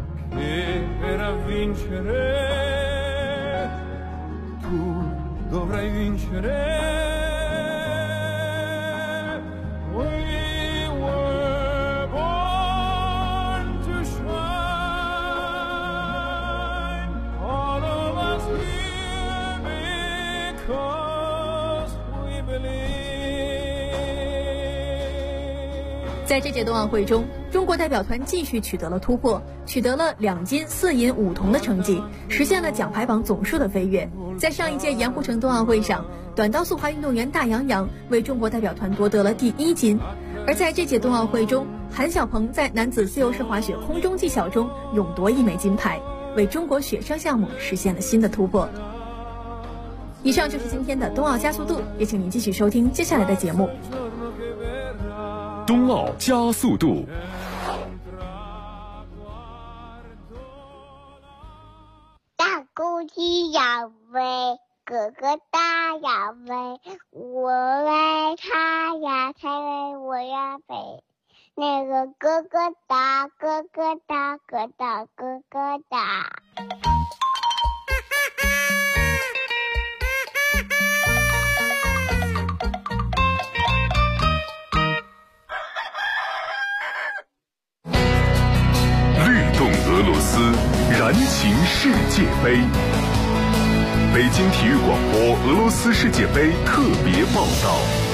在这届冬奥会中，中国代表团继续取得了突破，取得了2金4银5铜的成绩，实现了奖牌榜总数的飞跃。在上一届盐湖城冬奥会上，短道速滑运动员大杨洋为中国代表团夺得了第1金，而在这届冬奥会中，韩晓鹏在男子自由式滑雪空中技巧中勇夺1枚金牌，为中国雪上项目实现了新的突破。以上就是今天的冬奥加速度，也请您继续收听接下来的节目。 冬奥加速度。 大公鸡要飞，哥哥大要飞，我爱他呀，他为我呀飞。那个哥哥大，哥哥大，哥大，哥哥大。 俄罗斯燃情世界杯，北京体育广播俄罗斯世界杯特别报道。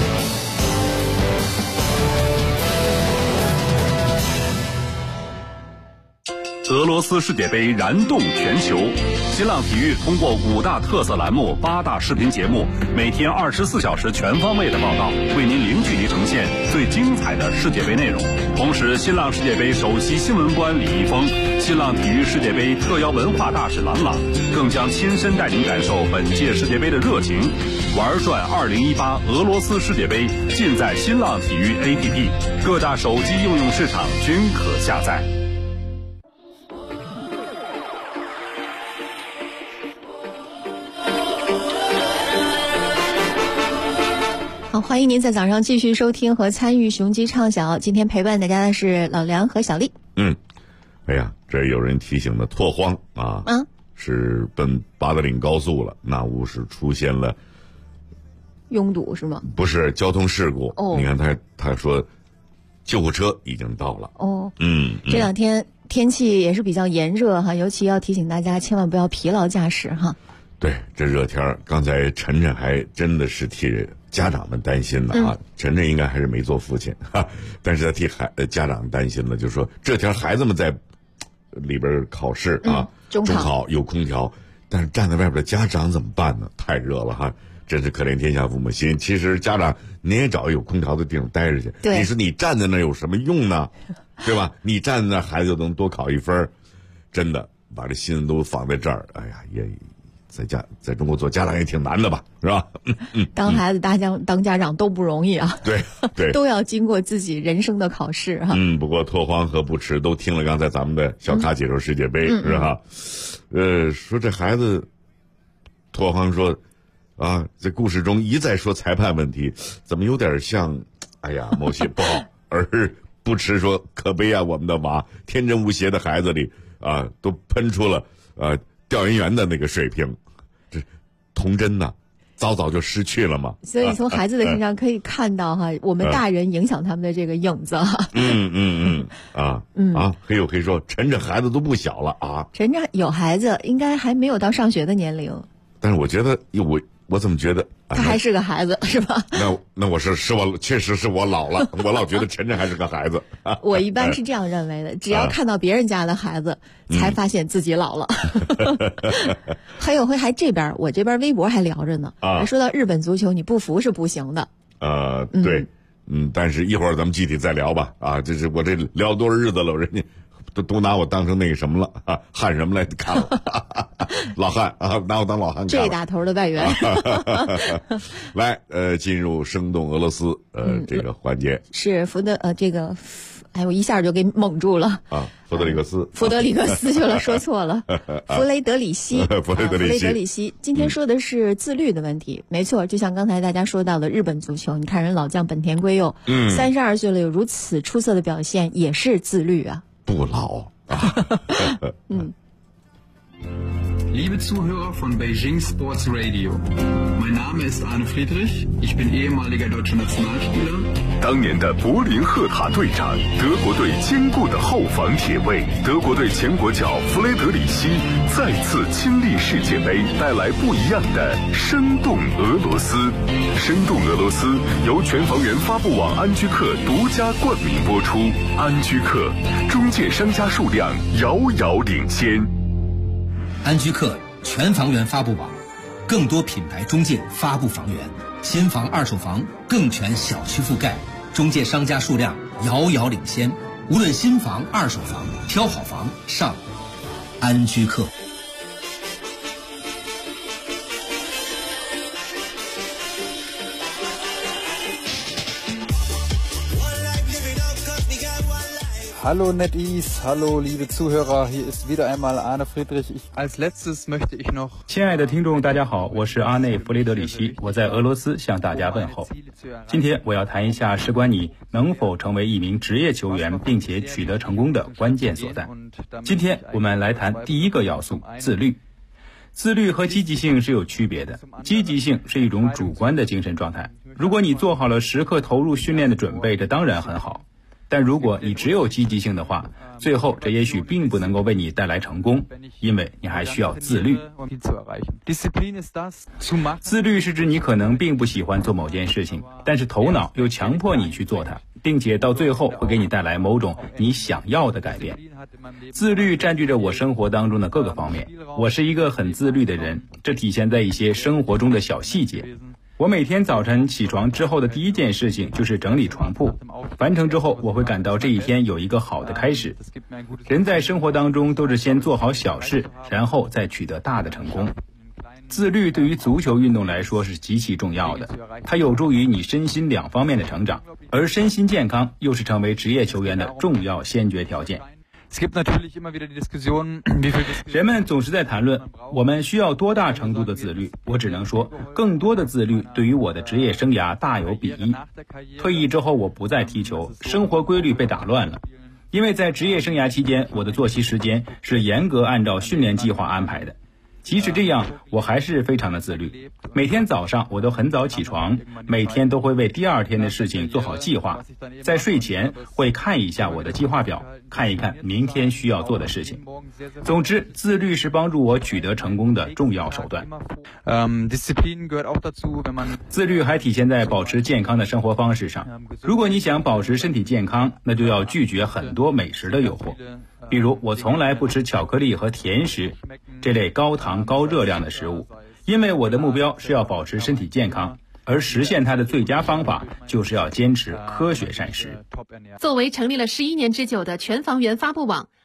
俄罗斯世界杯燃动全球，新浪体育通过5大特色栏目、8大视频节目，每天24小时全方位的报道，为您零距离呈现最精彩的世界杯内容。同时，新浪世界杯首席新闻官李易峰、新浪体育世界杯特邀文化大使郎朗，更将亲身带您感受本届世界杯的热情。玩转2018俄罗斯世界杯，尽在新浪体育 APP， 各大手机应用市场均可下载。 好，欢迎您在早上继续收听和参与雄鸡畅晓。今天陪伴大家的是老梁和小丽。 哎呀，这有人提醒的拓荒啊，是奔八达岭高速了，那乌是出现了拥堵是吗？ 不是，交通事故。你看他说救护车已经到了。这两天天气也是比较炎热哈，尤其要提醒大家千万不要疲劳驾驶哈。对，这热天刚才晨晨还真的是替家长们担心的啊。晨晨应该还是没做父亲哈，但是他替家长担心了，就说这天孩子们在里边考试啊，中考有空调，但是站在外边的家长怎么办呢？太热了哈，真是可怜天下父母心。其实家长您也找有空调的地方待着去，你说你站在那有什么用呢？对吧？你站在那孩子就能多考1分，真的把这心都放在这儿，哎呀，也在中国做家长也挺难的吧，是吧？ 当孩子当家长都不容易啊。 对， 都要经过自己人生的考试哈。 不过拓荒和不迟都听了刚才咱们的小咖解说世界杯，是吧？说这孩子，拓荒说啊，在故事中一再说裁判问题，怎么有点像，哎呀，某些不好。而不迟说可悲啊，我们的娃天真无邪的孩子里啊，都喷出了调研员的那个水平，这童真呢，早就失去了嘛。 所以从孩子的身上可以看到哈，我们大人影响他们的这个影子哈。 黑说晨晨孩子都不小了啊。 晨晨有孩子，应该还没有到上学的年龄。 但是我觉得我怎么觉得他还是个孩子是吧？ 那我我确实是我老了，我老觉得晨晨还是个孩子。 我一般是这样认为的，只要看到别人家的孩子，才发现自己老了。还有回还这边，我这边微博还聊着呢。还说到日本足球，你不服是不行的。 对，但是一会儿咱们具体再聊吧。这是我这聊多少日子了，人家都拿我当成那个什么了啊，汉什么来看了，老汉啊，拿我当老汉看了。 这大头的外援。 来，进入生动俄罗斯这个环节是我一下就给蒙住了啊，弗德里克斯去了，说错了，弗雷德里希。弗雷德里希今天说的是自律的问题，没错，就像刚才大家说到的日本足球，你看人老将本田圭佑，32岁了有如此出色的表现，也是自律啊。 不老啊。 Liebe Zuhörer von Beijing Sports Radio, mein Name ist Arne Friedrich, ich bin ehemaliger deutscher Nationalspieler. 当年的柏林赫塔队长，德国队坚固的后防铁卫，德国队前国脚弗雷德里希再次亲历世界杯，带来不一样的生动俄罗斯。生动俄罗斯由全房源发布网安居客独家冠名播出。安居客中介商家数量遥遥领先。 安居客全房源发布网，更多品牌中介发布房源，新房二手房更全小区覆盖，中介商家数量遥遥领先。无论新房二手房，挑好房上安居客。 Hallo NetEase, hallo liebe Zuhörer, hier ist wieder einmal Arne Friedrich. Als letztes möchte ich noch 亲爱的听众大家好，我是阿内弗雷德里希，我在俄罗斯向大家问候。今天我要谈一下事关你能否成为一名职业球员并且取得成功的关键所在。今天我们来谈第一个要素，自律。自律和积极性是有区别的，积极性是一种主观的精神状态，如果你做好了时刻投入训练的准备，这当然很好。但如果你只有积极性的话，最后这也许并不能够为你带来成功，因为你还需要自律。自律是指你可能并不喜欢做某件事情，但是头脑又强迫你去做它，并且到最后会给你带来某种你想要的改变。自律占据着我生活当中的各个方面，我是一个很自律的人，这体现在一些生活中的小细节。我每天早晨起床之后的第一件事情就是整理床铺，完成之后我会感到这一天有一个好的开始。人在生活当中都是先做好小事，然后再取得大的成功。自律对于足球运动来说是极其重要的，它有助于你身心两方面的成长，而身心健康又是成为职业球员的重要先决条件。人们总是在谈论我们需要多大程度的自律，我只能说更多的自律对于我的职业生涯大有裨益。退役之后我不再踢球，生活规律被打乱了，因为在职业生涯期间我的作息时间是严格按照训练计划安排的。即使这样，我还是非常的自律。每天早上我都很早起床，每天都会为第二天的事情做好计划。在睡前会看一下我的计划表，看一看明天需要做的事情。总之，自律是帮助我取得成功的重要手段。自律还体现在保持健康的生活方式上。如果你想保持身体健康，那就要拒绝很多美食的诱惑。比如我从来不吃巧克力和甜食这类高糖高热量的食物，因为我的目标是要保持身体健康，而实现它的最佳方法就是要坚持科学膳食。 作为成立了11年之久的全房源发布网，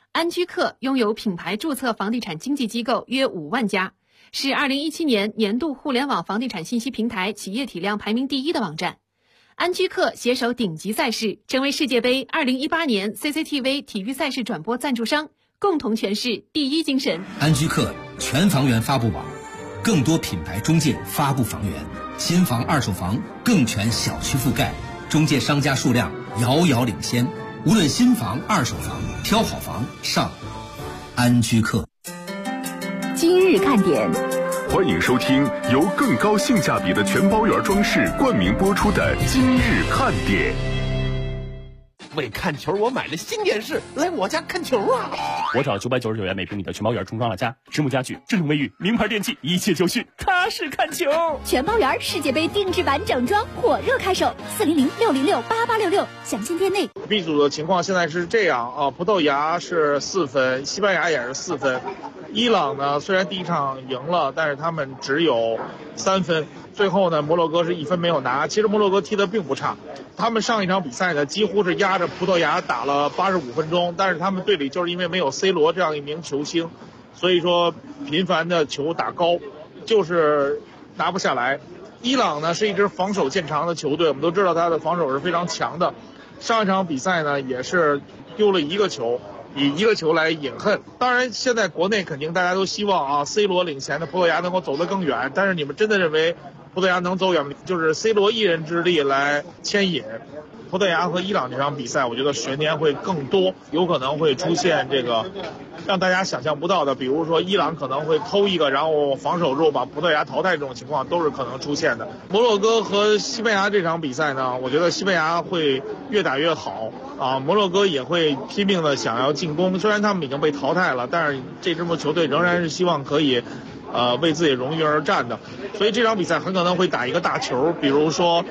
安居客拥有品牌注册房地产经纪机构约5万家，是2017年年度互联网房地产信息平台企业体量排名第1的网站。安居客携手顶级赛事，成为世界杯2018年 CCTV 体育赛事转播赞助商，共同诠释第一精神。 安居客全房源发布网，更多品牌中介发布房源，新房二手房更全小区覆盖，中介商家数量遥遥领先。无论新房二手房，挑好房上安居客。 今日看点， 欢迎收听由更高性价比的全包圆装饰冠名播出的今日看点。 为看球，我买了新电视，来我家看球啊！ 我找999元每平米的全包圆重装了家，实木家具、智能卫浴、名牌电器，一切就绪，踏实看球。 全包圆世界杯定制版整装火热开售，400-606-8866，详见店内。 B 组的情况现在是这样啊，葡萄牙是4分，西班牙也是4分，伊朗呢虽然第一场赢了，但是他们只有3分。最后呢，摩洛哥是1分没有拿。其实摩洛哥踢得并不差，他们上一场比赛呢几乎是压着葡萄牙打了85分钟，但是他们队里就是因为没有 C 罗这样一名球星，所以说频繁的球打高，就是拿不下来。伊朗呢是一支防守见长的球队，我们都知道他的防守是非常强的。上一场比赛呢也是丢了1个球，以1个球来饮恨。当然现在国内肯定大家都希望啊 C 罗领衔的葡萄牙能够走得更远，但是你们真的认为葡萄牙能走远吗？就是 C 罗一人之力来牵引。葡萄牙和伊朗这场比赛，我觉得悬念会更多，有可能会出现这个让大家想象不到的，比如说伊朗可能会偷一个，然后防守肉把葡萄牙淘汰，这种情况都是可能出现的。摩洛哥和西班牙这场比赛呢，我觉得西班牙会越打越好啊，摩洛哥也会拼命的想要进攻，虽然他们已经被淘汰了，但是这支球队仍然是希望可以为自己荣誉而战的，所以这场比赛很可能会打一个大球，比如说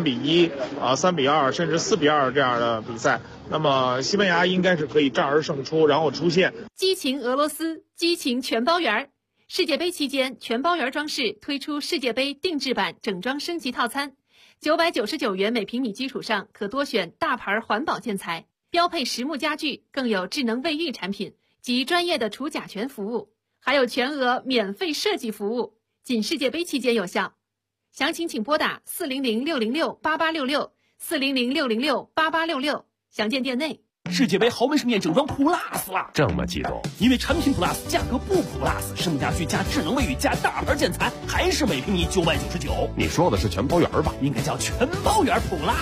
3-13-2，甚至4-2这样的比赛。那么西班牙应该是可以战而胜出，然后出线。 激情俄罗斯，激情全包圆。世界杯期间，全包圆装饰推出世界杯定制版整装升级套餐，999元每平米基础上可多选大牌环保建材，标配实木家具，更有智能卫浴产品及专业的除甲醛服务。还有全额免费设计服务，仅世界杯期间有效。详情请拨打400-606-8866 400-606-8866，详见店内。 世界杯豪门盛宴整装 Plus 了， 这么激动？ 因为产品 Plus 价格不 Plus， 实木家具加智能卫浴加大牌建材，还是每平米999。 你说的是全包圆吧？ 应该叫全包圆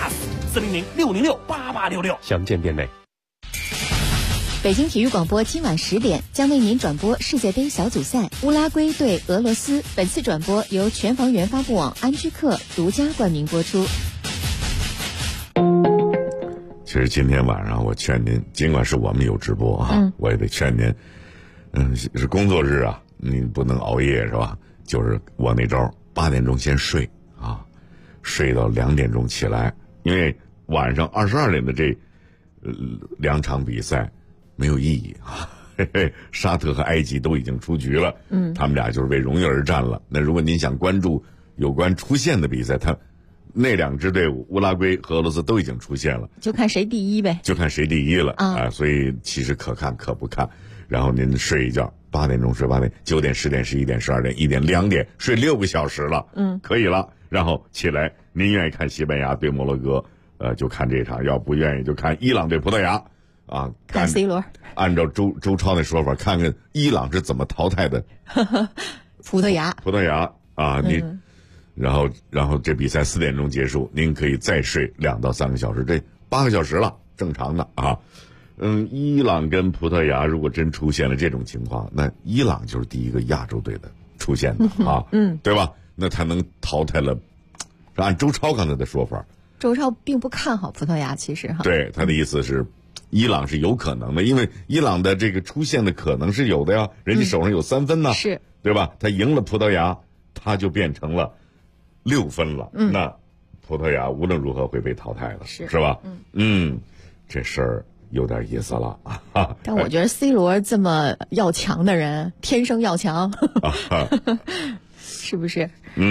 Plus。400-606-8866， 详见店内。 北京体育广播今晚10点将为您转播世界杯小组赛乌拉圭对俄罗斯，本次转播由全房源发布网安居客独家冠名播出。 其实今天晚上我劝您，尽管是我们有直播啊，我也得劝您，是工作日啊，你不能熬夜是吧？就是我那招，8点钟先睡啊，睡到2点钟起来，因为晚上22点的这2场比赛没有意义啊。沙特和埃及都已经出局了，他们俩就是为荣誉而战了。那如果您想关注有关出线的比赛，那2支队伍乌拉圭和俄罗斯都已经出现了， 就看谁第一呗， 就看谁第一了啊。所以其实可看可不看。然后您睡一觉，8点钟睡8点，9点、10点、11点、12点、1点、2点睡6个小时了，可以了。然后起来，您愿意看西班牙对摩洛哥，就看这场；要不愿意就看伊朗对葡萄牙。啊， 看 C 罗， 按照周超那说法，看看伊朗是怎么淘汰的葡萄牙啊，然后这比赛4点钟结束，您可以再睡2到3个小时，这8个小时了，正常的啊。伊朗跟葡萄牙如果真出现了这种情况，那伊朗就是第一个亚洲队的出现的啊，对吧？那他能淘汰了，按周超刚才的说法， 周超并不看好葡萄牙，其实哈， 对他的意思是。伊朗是有可能的，因为伊朗的这个出现的可能是有的呀，人家手上有3分呢， 是， 对吧？他赢了葡萄牙，他就变成了6分了，那葡萄牙无论如何会被淘汰了，是吧？这事儿有点意思了啊。 但我觉得 C 罗这么要强的人，天生要强，是不是？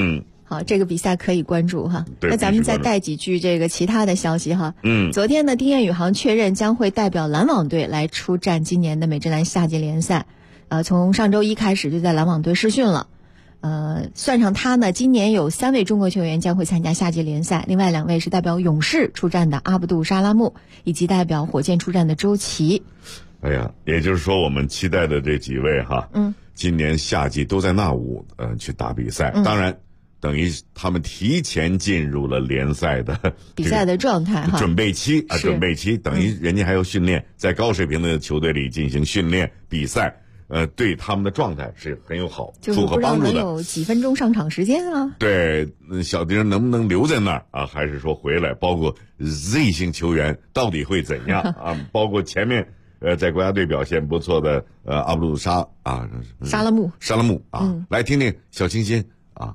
好，这个比赛可以关注哈。那咱们再带几句这个其他的消息哈。昨天呢，丁彦雨航确认将会代表篮网队来出战今年的美职篮夏季联赛。从上周一开始就在篮网队试训了。算上他呢，今年有3位中国球员将会参加夏季联赛，另外2位是代表勇士出战的阿卜杜沙拉木，以及代表火箭出战的周琦。 哎呀，也就是说我们期待的这几位哈，今年夏季都在纳武去打比赛，当然等于他们提前进入了联赛的比赛的状态哈， 准备期等于人家还要训练，在高水平的球队里进行训练比赛，对他们的状态是很有好处和帮助的。 就是有几分钟上场时间啊？ 对，小丁能不能留在那儿啊？还是说回来？包括 Z 型球员到底会怎样啊？包括前面在国家队表现不错的阿卜杜沙拉木啊，来听听小清新啊。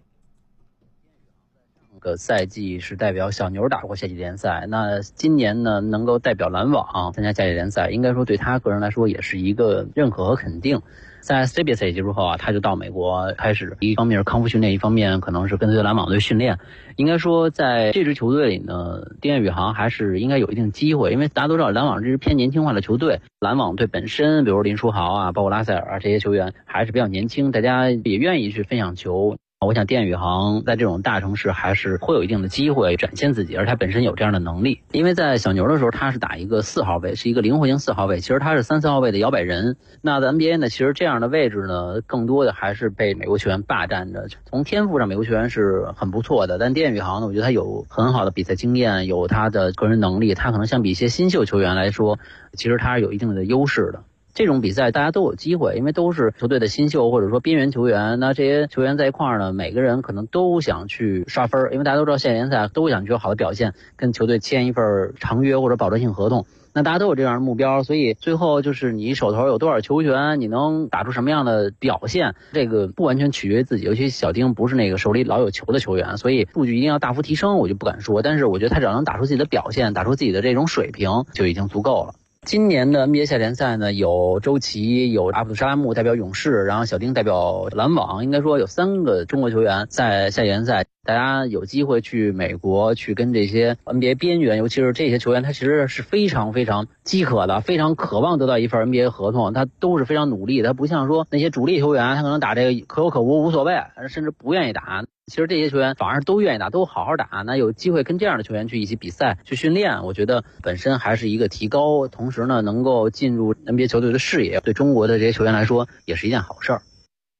个赛季是代表小牛打过夏季联赛，那今年呢能够代表篮网参加夏季联赛，应该说对他个人来说也是一个认可和肯定。在 CBA 结束后啊，他就到美国开始，一方面是康复训练，一方面可能是跟随篮网队训练。应该说在这支球队里呢，丁彦雨航还是应该有一定机会，因为大家都知道篮网这支偏年轻化的球队，篮网队本身比如林书豪啊，包括拉塞尔这些球员还是比较年轻，大家也愿意去分享球。我想丁彦雨航在这种大城市还是会有一定的机会展现自己，而他本身有这样的能力。因为在小牛的时候他是打一个4号位，是一个灵活型4号位，其实他是3-4号位的摇摆人。那在 NBA 呢，其实这样的位置呢更多的还是被美国球员霸占着。从天赋上美国球员是很不错的，但丁彦雨航呢，我觉得他有很好的比赛经验，有他的个人能力，他可能相比一些新秀球员来说，其实他是有一定的优势的。这种比赛大家都有机会，因为都是球队的新秀或者说边缘球员，那这些球员在一块儿呢，每个人可能都想去刷分，因为大家都知道夏季联赛都想去有好的表现，跟球队签一份长约或者保证性合同，那大家都有这样的目标，所以最后就是你手头有多少球员，你能打出什么样的表现，这个不完全取决于自己，尤其小丁不是那个手里老有球的球员，所以数据一定要大幅提升我就不敢说，但是我觉得他只要能打出自己的表现，打出自己的这种水平就已经足够了。今年的 NBA 夏联赛呢，有周琦，有阿卜杜沙拉木代表勇士，然后小丁代表篮网，应该说有3个中国球员在夏联赛。大家有机会去美国去跟这些 NBA 边缘，尤其是这些球员，他其实是非常非常饥渴的，非常渴望得到一份 NBA 合同，他都是非常努力的，他不像说那些主力球员，他可能打这个可有可无无所谓，甚至不愿意打。其实这些球员反而都愿意打，都好好打，那有机会跟这样的球员去一起比赛去训练，我觉得本身还是一个提高，同时呢能够进入 NBA 球队的视野，对中国的这些球员来说也是一件好事儿。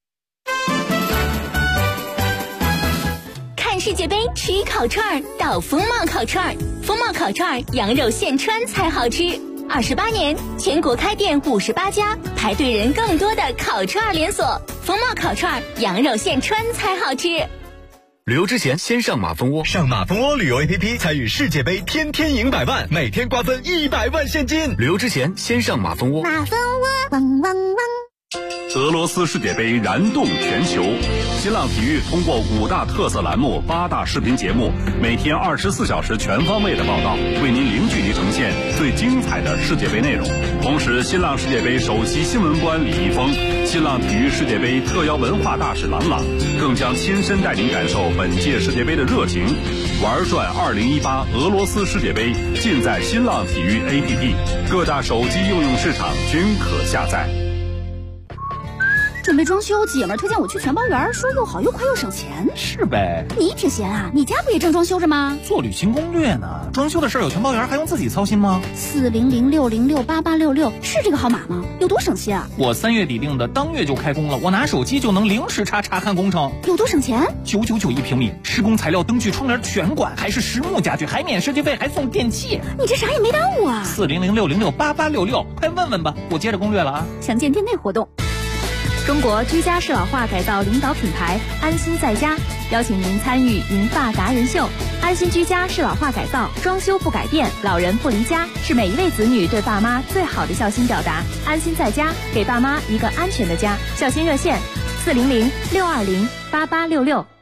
看世界杯吃烤串到风貌烤串，风貌烤串羊肉现穿才好吃。28年，全国开店58家，排队人更多的烤串连锁。风貌烤串羊肉现穿才好吃。 旅游之前先上马蜂窝，上马蜂窝旅游 APP 参与世界杯，天天赢100万，每天瓜分100万现金。旅游之前先上马蜂窝。 马蜂窝，汪汪汪。 俄罗斯世界杯燃动全球，新浪体育通过5大特色栏目、8大视频节目，每天24小时全方位的报道，为您零距离呈现最精彩的世界杯内容。同时，新浪世界杯首席新闻官李易峰、新浪体育世界杯特邀文化大使郎朗，更将亲身带您感受本届世界杯的热情。玩转2018俄罗斯世界杯，尽在新浪体育 APP， 各大手机应用市场均可下载。 准备装修，姐们推荐我去全包园，说又好又快又省钱。 是呗， 你挺闲啊，你家不也正装修着吗？ 做旅行攻略呢，装修的事有全包园还用自己操心吗 ？40060688866是这个号码吗？有多省心啊？ 我3月底订的，当月就开工了，我拿手机就能零时差查看工程。 有多省钱 ？999一平米，施工材料、灯具、窗帘全管，还是实木家具，还免设计费，还送电器。 你这啥也没耽误啊 ！40060688866，快问问吧，我接着攻略了啊。 详见店内活动。中国居家适老化改造领导品牌安心在家，邀请您参与银发达人秀。安心居家适老化改造，装修不改变，老人不离家，是每一位子女对爸妈最好的孝心表达。安心在家，给爸妈一个安全的家。孝心热线：40062088866。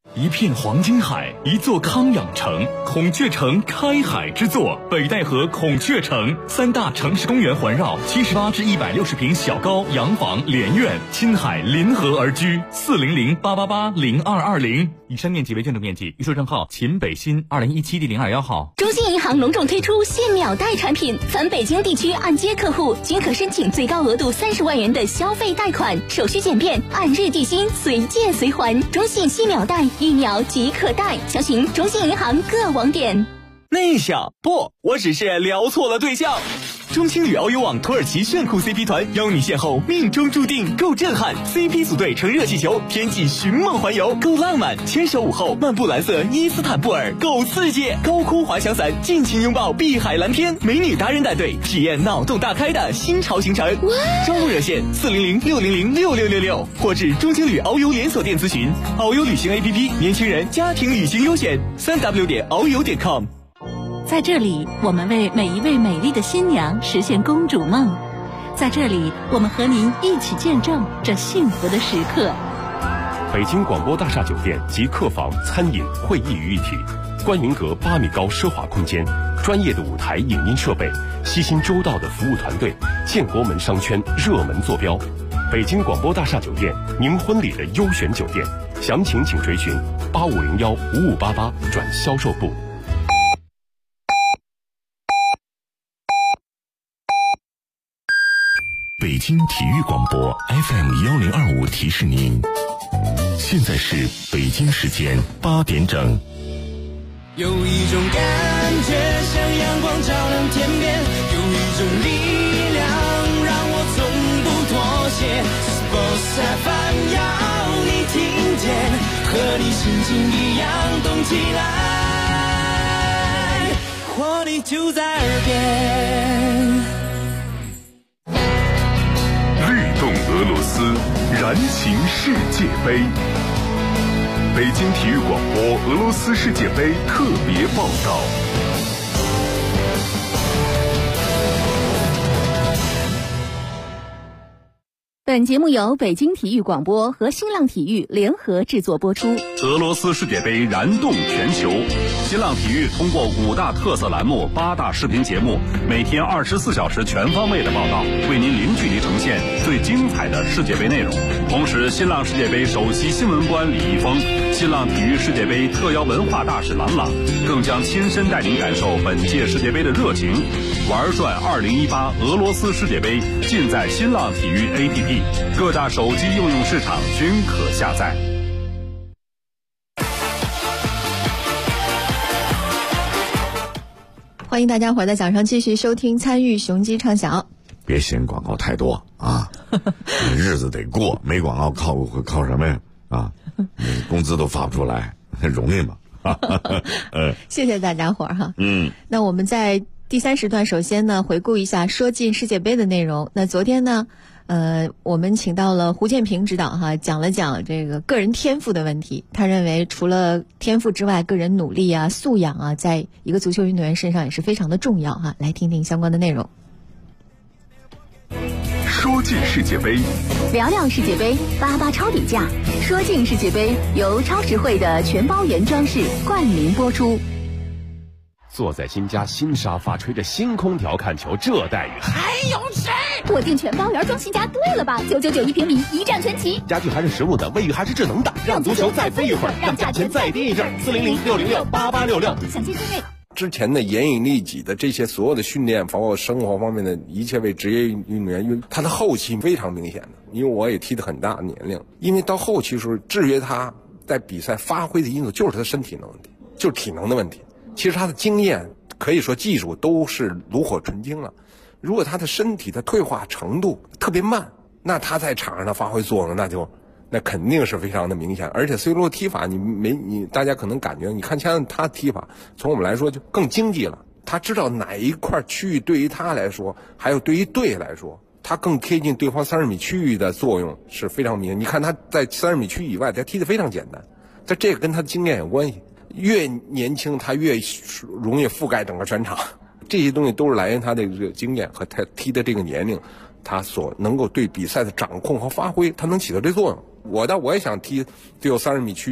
一片黄金海，一座康养城，孔雀城开海之作，北戴河孔雀城，3大城市公园环绕，78至160平小高洋房连院，亲海临河而居，400-888-0220。以上面积为建筑面积，预售证号秦北新2017第021号。 中信银行隆重推出现秒贷产品，凡北京地区按揭客户均可申请最高额度30万元的消费贷款，手续简便，按日计薪，随借随还。中信现秒贷，1秒即可贷，详询中信银行各网点。 内向不，我只是聊错了对象。中青旅遨游网土耳其炫酷 CP 团邀你邂逅命中注定，够震撼 CP 组队乘热气球，天际寻梦环游，够浪漫牵手午后漫步蓝色伊斯坦布尔，够刺激高空滑翔伞，尽情拥抱碧海蓝天，美女达人带队体验脑洞大开的新潮行程。招募热线400-600-6666，或至中青旅遨游连锁店咨询。遨游旅行 APP， 年轻人家庭旅行优选，3w.遨游.com。 在这里，我们为每一位美丽的新娘实现公主梦。在这里，我们和您一起见证这幸福的时刻。 北京广播大厦酒店集客房、餐饮、会议于一体，观云阁8米高奢华空间，专业的舞台影音设备，悉心周到的服务团队，建国门商圈热门坐标。北京广播大厦酒店，您婚礼的优选酒店，详情请垂询8501-5588转销售部。 北京体育广播 FM1025提示您，现在是北京时间8点整。 有一种感觉像阳光照亮天边，有一种力量让我从不妥协。Sports FM 要你听见，和你心情一样动起来，活力就在耳边。 动俄罗斯，燃情世界杯。北京体育广播俄罗斯世界杯特别报道。 本节目由北京体育广播和新浪体育联合制作播出。 俄罗斯世界杯燃动全球，新浪体育通过5大特色栏目、8大视频节目，每天24小时全方位的报道，为您零距离呈现最精彩的世界杯内容。同时，新浪世界杯首席新闻官李易峰、新浪体育世界杯特邀文化大使郎朗，更将亲身带您感受本届世界杯的热情。玩转2018俄罗斯世界杯，尽在新浪体育 APP。各大手机应用市场均可下载。 欢迎大家伙在早上继续收听参与雄鸡畅晓。 别嫌广告太多啊，日子得过，没广告靠什么呀？啊，工资都发不出来，容易吗？ 谢谢大家伙哈。那我们在第3时段，首先呢回顾一下说进世界杯的内容。那昨天呢，我们请到了胡建平指导哈，讲了讲这个个人天赋的问题。他认为除了天赋之外，个人努力啊、素养啊，在一个足球运动员身上也是非常的重要哈。来听听相关的内容。 说进世界杯， 聊聊世界杯，88超底价。说进世界杯由超实惠的全包圆装饰冠名播出。 坐在新家新沙发，吹着新空调看球，这待遇还有谁？ 我订全包圆装新家对了吧？999平米，一站全齐。 家具还是实木的，卫浴还是智能的，让足球再飞一会儿，让价钱再低一阵。400-606-8866， 详见订阅。 之前的严以律己的这些所有的训练，包括生活方面的一切为职业运动员，他的后期非常明显的。因为我也踢得很大的年龄，因为到后期的时候，制约他在比赛发挥的因素就是他身体的问题，就是体能的问题。其实他的经验可以说技术都是炉火纯青了，如果他的身体的退化程度特别慢，那他在场上的发挥作用那肯定是非常的明显。而且 C 罗踢法你大家可能感觉，你看像他踢法从我们来说就更经济了，他知道哪一块区域对于他来说，还有对于队来说，他更贴近对方30米区域的作用是非常明显。你看他在30米区以外，他踢得非常简单，这个跟他的经验有关系。越年轻他越容易覆盖整个全场，这些东西都是来源他的这个经验和他踢的这个年龄，他所能够对比赛的掌控和发挥，他能起到这作用。我也想踢最后30米区域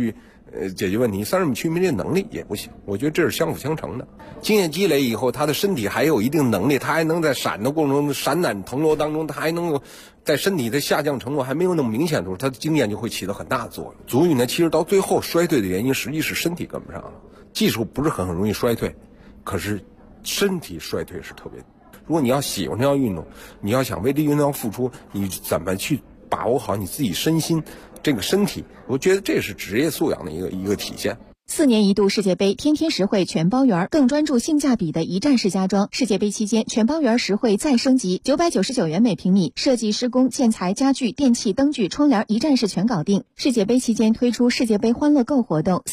解决问题，但是你去面对能力也不行。我觉得这是相辅相成的。经验积累以后，他的身体还有一定能力，他还能在闪的过程中、闪展腾挪当中，他还能够在身体的下降程度还没有那么明显的时候，他的经验就会起到很大的作用。足语呢，其实到最后衰退的原因，实际是身体跟不上了。技术不是很容易衰退，可是身体衰退是特别。如果你要喜欢这项运动，你要想为这运动付出，你怎么去把握好你自己身心这个身体？我觉得这是职业素养的一个体现。 4年一度世界杯，天天实惠全包圆，更专注性价比的一站式家装。世界杯期间，全包圆实惠再升级，999元每平米，设计、施工、建材、家具、电器、灯具、窗帘一站式全搞定。世界杯期间推出世界杯欢乐购活动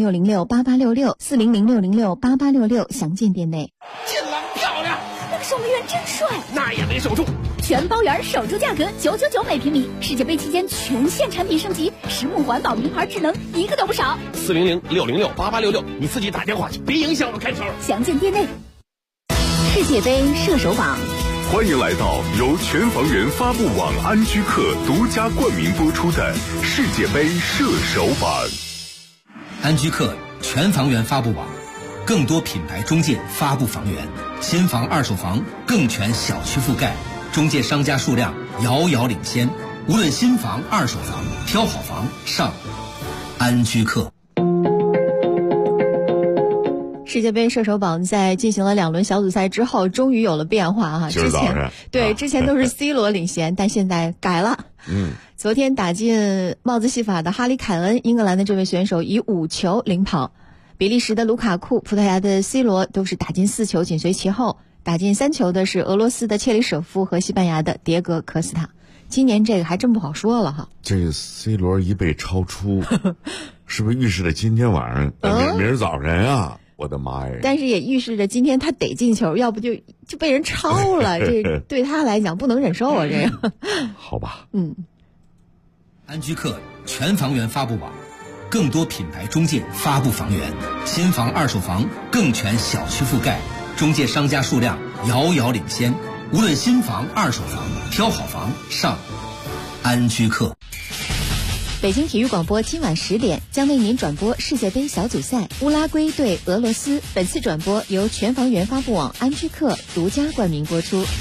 ，400-606-8866，400-606-8866，详见店内。 进了，漂亮！ 那个守门员真帅， 那也没守住。 全包圆守住价格999每平米，世界杯期间全线产品升级，实木环保、名牌智能，一个都不少。 400-606-8866，你自己打电话去，别影响我看球。 详见店内。世界杯射手榜， 欢迎来到由全房源发布网安居客独家冠名播出的世界杯射手榜。 安居客全房源发布网，更多品牌中介发布房源，新房、二手房更全小区覆盖。中介商家数量遥遥领先，无论新房、二手房，挑好房上安居客。 世界杯射手榜在进行了2轮小组赛之后，终于有了变化哈。之前都是 C 罗领衔，但现在改了。昨天打进帽子戏法的哈里凯恩，英格兰的这位选手以5球领跑，比利时的卢卡库、葡萄牙的 C 罗都是打进4球紧随其后。打进3球的是俄罗斯的切里舍夫和西班牙的迭戈科斯塔。今年这个还真不好说了哈。 这个 C 罗一被超出，是不是预示着今天晚上、明儿早晨啊？我的妈呀！ 但是也预示着今天他得进球，要不就被人超了，这对他来讲不能忍受啊！这个好吧。 安居客全房源发布网，更多品牌中介发布房源，新房、二手房更全小区覆盖。中介商家数量遥遥领先，无论新房、二手房，挑好房上安居客。 北京体育广播今晚10点将为您转播世界杯小组赛乌拉圭对俄罗斯。本次转播由全房源发布网安居客独家冠名播出。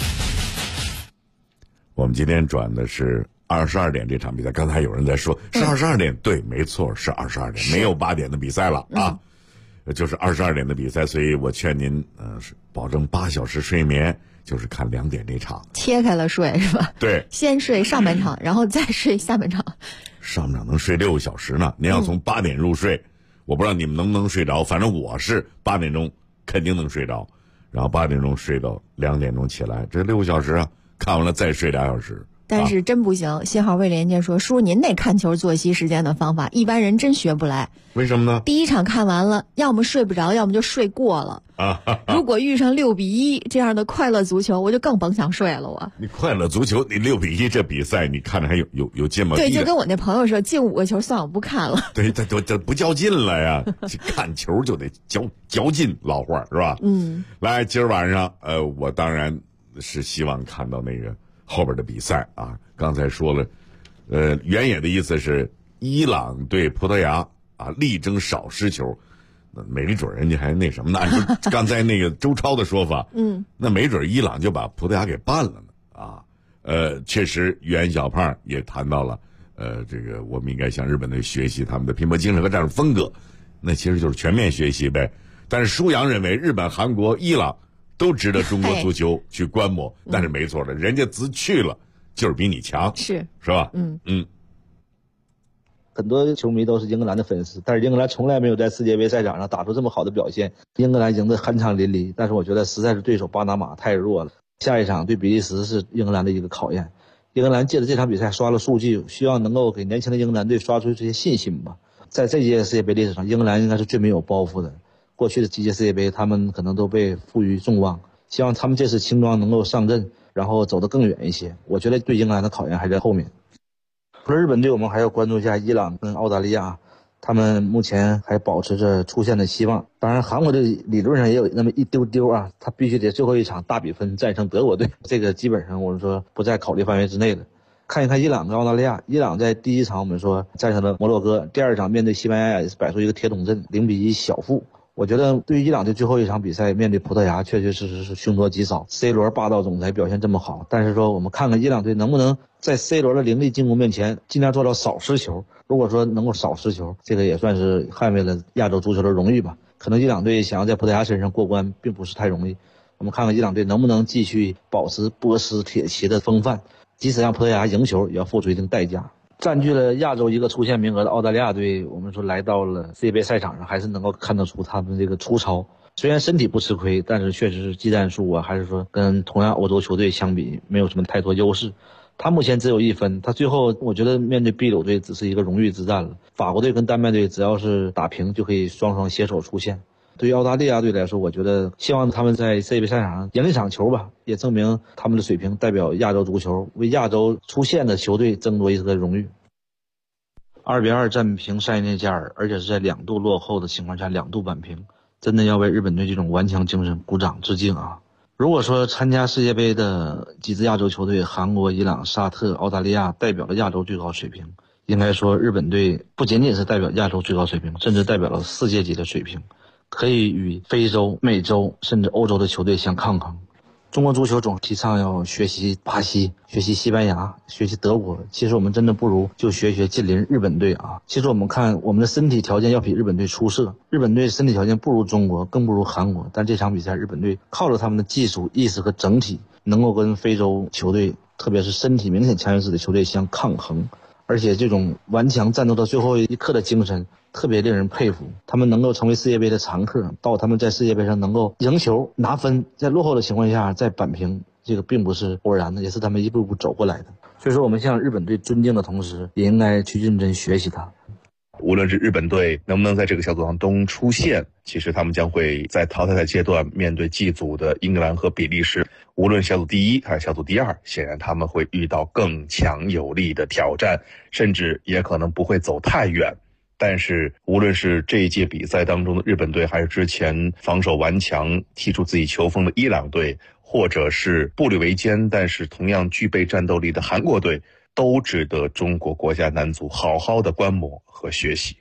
我们今天转的是22点这场比赛，刚才有人在说是22点，对，没错，是22点，没有8点的比赛了啊。就是22点的比赛，所以我劝您是保证8小时睡眠，就是看2点这场， 切开了睡是吧？ 对， 先睡上半场，然后再睡下半场。 上半场能睡6个小时呢，您要从8点入睡，我不知道你们能不能睡着，反正我是8点钟肯定能睡着，然后8点钟睡到2点钟起来，这6个小时啊，看完了再睡2小时。 但是真不行，信号卫连接说，叔您那看球作息时间的方法，一般人真学不来。 为什么呢？ 第一场看完了，要么睡不着，要么就睡过了。如果遇上6-1这样的快乐足球，我就更甭想睡了。 你快乐足球，你6-1这比赛，你看着还有劲吗？ 对，就跟我那朋友说，进5个球算我不看了。 对，这不较劲了呀！看球就得较劲，老话是吧？来，今儿晚上我当然是希望看到那个后边的比赛啊。刚才说了，原野的意思是伊朗对葡萄牙啊，力争少失球。没准人家还那什么呢？按说刚才那个周超的说法，那没准伊朗就把葡萄牙给办了呢啊。确实袁小胖也谈到了，这个我们应该向日本队学习他们的拼搏精神和战术风格，那其实就是全面学习呗。但是舒阳认为日本、韩国、伊朗都值得中国足球去观摩，但是没错的，人家自去了就是比你强，是吧？ 很多球迷都是英格兰的粉丝，但是英格兰从来没有在世界杯赛场上打出这么好的表现。英格兰赢得酣畅淋漓，但是我觉得实在是对手巴拿马太弱了。下一场对比利时是英格兰的一个考验。英格兰借着这场比赛刷了数据，希望能够给年轻的英格兰队刷出这些信心吧。在这届世界杯历史上，英格兰应该是最没有包袱的。过去的几届世界杯，他们可能都被赋予众望，希望他们这次轻装能够上阵，然后走得更远一些。我觉得对英格兰的考验还在后面。除了日本队，我们还要关注一下伊朗跟澳大利亚，他们目前还保持着出线的希望。当然，韩国队理论上也有那么一丢丢啊，他必须得最后一场大比分战胜德国队，这个基本上我们说不在考虑范围之内的。 看一看伊朗跟澳大利亚。伊朗在第一场我们说战胜了摩洛哥，第二场面对西班牙也是摆出一个铁桶阵，0-1小负。我觉得对于伊朗队最后一场比赛面对葡萄牙，确确实实是凶多吉少。C 罗霸道总裁表现这么好，但是说我们看看伊朗队能不能在 C 罗的凌厉进攻面前尽量做到少失球。如果说能够少失球，这个也算是捍卫了亚洲足球的荣誉吧。可能伊朗队想要在葡萄牙身上过关并不是太容易。我们看看伊朗队能不能继续保持波斯铁骑的风范，即使让葡萄牙赢球也要付出一定代价。占据了亚洲一个出线名额的澳大利亚队，我们说来到了世界杯赛场上，还是能够看得出他们这个粗糙。虽然身体不吃亏，但是确实是技战术啊，还是说跟同样欧洲球队相比没有什么太多优势。他目前只有1分，他最后我觉得面对秘鲁队只是一个荣誉之战了。法国队跟丹麦队只要是打平就可以双双携手出线。对于澳大利亚队来说，我觉得希望他们在世界杯赛场上赢一场球吧，也证明他们的水平，代表亚洲足球，为亚洲出线的球队争夺一个荣誉。2-2战平塞内加尔，而且是在2度落后的情况下2度扳平，真的要为日本队这种顽强精神鼓掌致敬啊！如果说参加世界杯的几支亚洲球队，韩国、伊朗、沙特、澳大利亚代表了亚洲最高水平，应该说日本队不仅仅是代表亚洲最高水平，甚至代表了世界级的水平，可以与非洲、美洲甚至欧洲的球队相抗衡。中国足球总提倡要学习巴西、学习西班牙、学习德国，其实我们真的不如就学近邻日本队啊。其实我们看我们的身体条件要比日本队出色，日本队身体条件不如中国，更不如韩国，但这场比赛日本队靠着他们的技术意识和整体，能够跟非洲球队，特别是身体明显强于自己的球队相抗衡，而且这种顽强战斗到最后一刻的精神特别令人佩服。他们能够成为世界杯的常客，到他们在世界杯上能够赢球拿分，在落后的情况下再扳平，这个并不是偶然的，也是他们一步步走过来的。所以说我们向日本队尊敬的同时，也应该去认真学习它。 无论是日本队能不能在这个小组当中出现，其实他们将会在淘汰赛阶段面对G组的英格兰和比利时，无论小组第1还是小组第2，显然他们会遇到更强有力的挑战，甚至也可能不会走太远。但是无论是这一届比赛当中的日本队，还是之前防守顽强踢出自己球风的伊朗队，或者是步履维艰但是同样具备战斗力的韩国队，都值得中国国家男足好好的观摩和学习。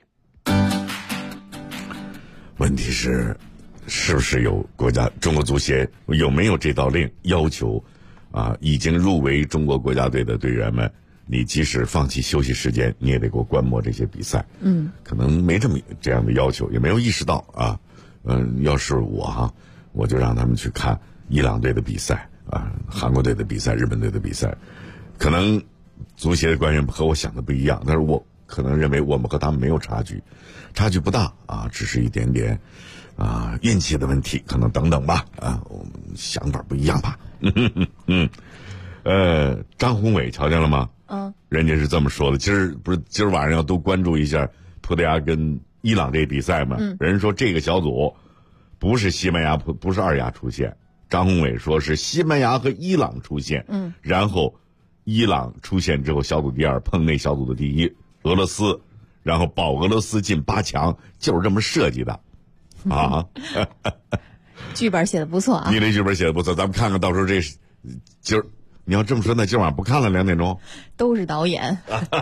问题是不是有中国足协有没有这道令要求已经入围中国国家队的队员们，你即使放弃休息时间，你也得给我观摩这些比赛。可能没这样的要求，也没有意识到啊。要是我就让他们去看伊朗队的比赛韩国队的比赛、日本队的比赛。可能足协的官员和我想的不一样，但是我可能认为我们和他们没有差距不大只是一点点运气的问题，可能等等吧我们想法不一样吧。张宏伟瞧见了吗？人家是这么说的，今儿晚上要都关注一下葡萄牙跟伊朗这比赛嘛。人说这个小组不是西班牙不是2亚出现，张宏伟说是西班牙和伊朗出现，然后伊朗出现之后小组第2碰那小组的第1俄罗斯，然后保俄罗斯进8强，就是这么设计的剧本写的不错啊！ 你这剧本写的不错，咱们看看到时候今儿你要这么说，那今晚不看了2点钟， 都是导演。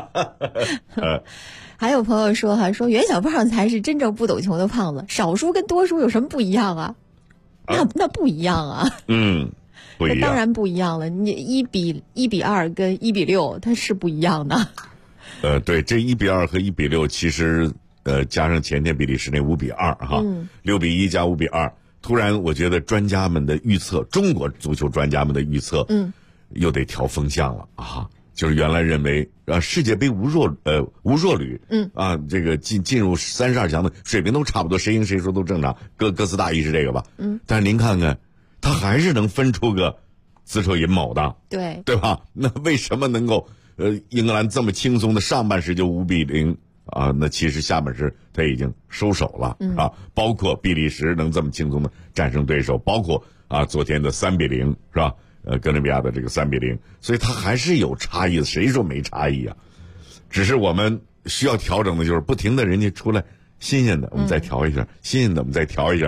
还有朋友说说袁小胖才是真正不懂球的胖子，少数跟多数有什么不一样啊？那不一样啊。 不一样， 当然不一样了。你1:2跟1:6，它是不一样的。 对，这1:2和1:6，其实加上前天比利时那5:26:1加5:2，突然我觉得专家们的预测，中国足球专家们的预测，又得调风向了就是原来认为世界杯无弱旅，这个进入32强的水平都差不多，谁赢谁输都正常，各司大意是这个吧？但是您看看，他还是能分出个子丑寅卯的，对吧？那为什么能够英格兰这么轻松的上半时就5:0那其实下半时他已经收手了包括比利时能这么轻松的战胜对手，包括昨天的3:0是吧？哥伦比亚的这个3:0，所以他还是有差异的，谁说没差异啊？只是我们需要调整的就是不停的人家出来新鲜的，我们再调一下，新鲜的我们再调一下。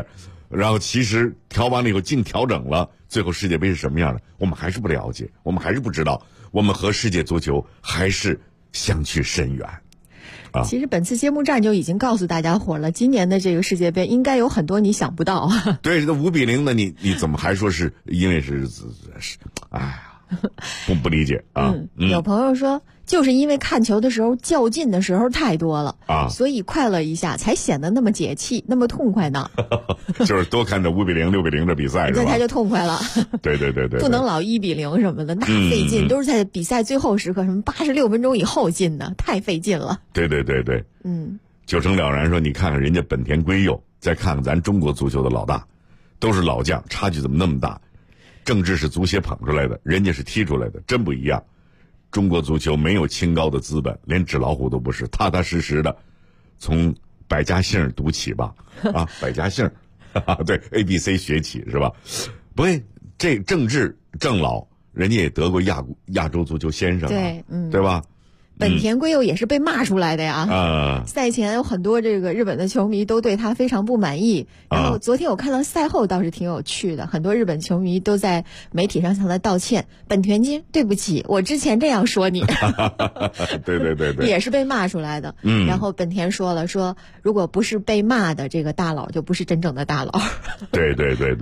然后其实调完了以后净调整了，最后世界杯是什么样的，我们还是不了解，我们还是不知道，我们和世界足球还是相去甚远。 其实本次揭幕战就已经告诉大家伙了，今年的这个世界杯应该有很多你想不到。 对，这5-0的你怎么还说是因为是哎呀，不理解啊。 有朋友说，就是因为看球的时候较劲的时候太多了啊，所以快乐一下才显得那么解气，那么痛快呢。 就是多看这5-0、6-0的比赛是吧？ 那他就痛快了。 对， 不能老1-0什么的，那费劲，都是在比赛最后时刻，什么86分钟以后进的，太费劲了。 对。就成了然说，你看看人家本田圭佑，再看看咱中国足球的老大，都是老将，差距怎么那么大？郑智是足协捧出来的，人家是踢出来的，真不一样。中国足球没有清高的资本，连纸老虎都不是，踏踏实实的从百家姓读起吧。百家姓，对 ABC 学起是吧？不会，这郑智郑老，人家也得过亚洲足球先生， 对， 对吧？ 本田圭佑也是被骂出来的呀。赛前有很多这个日本的球迷都对他非常不满意。然后昨天我看到赛后倒是挺有趣的，很多日本球迷都在媒体上向他道歉。本田君，对不起，我之前这样说你。 对， 也是被骂出来的。然后本田说了，说如果不是被骂的这个大佬，就不是真正的大佬。 对。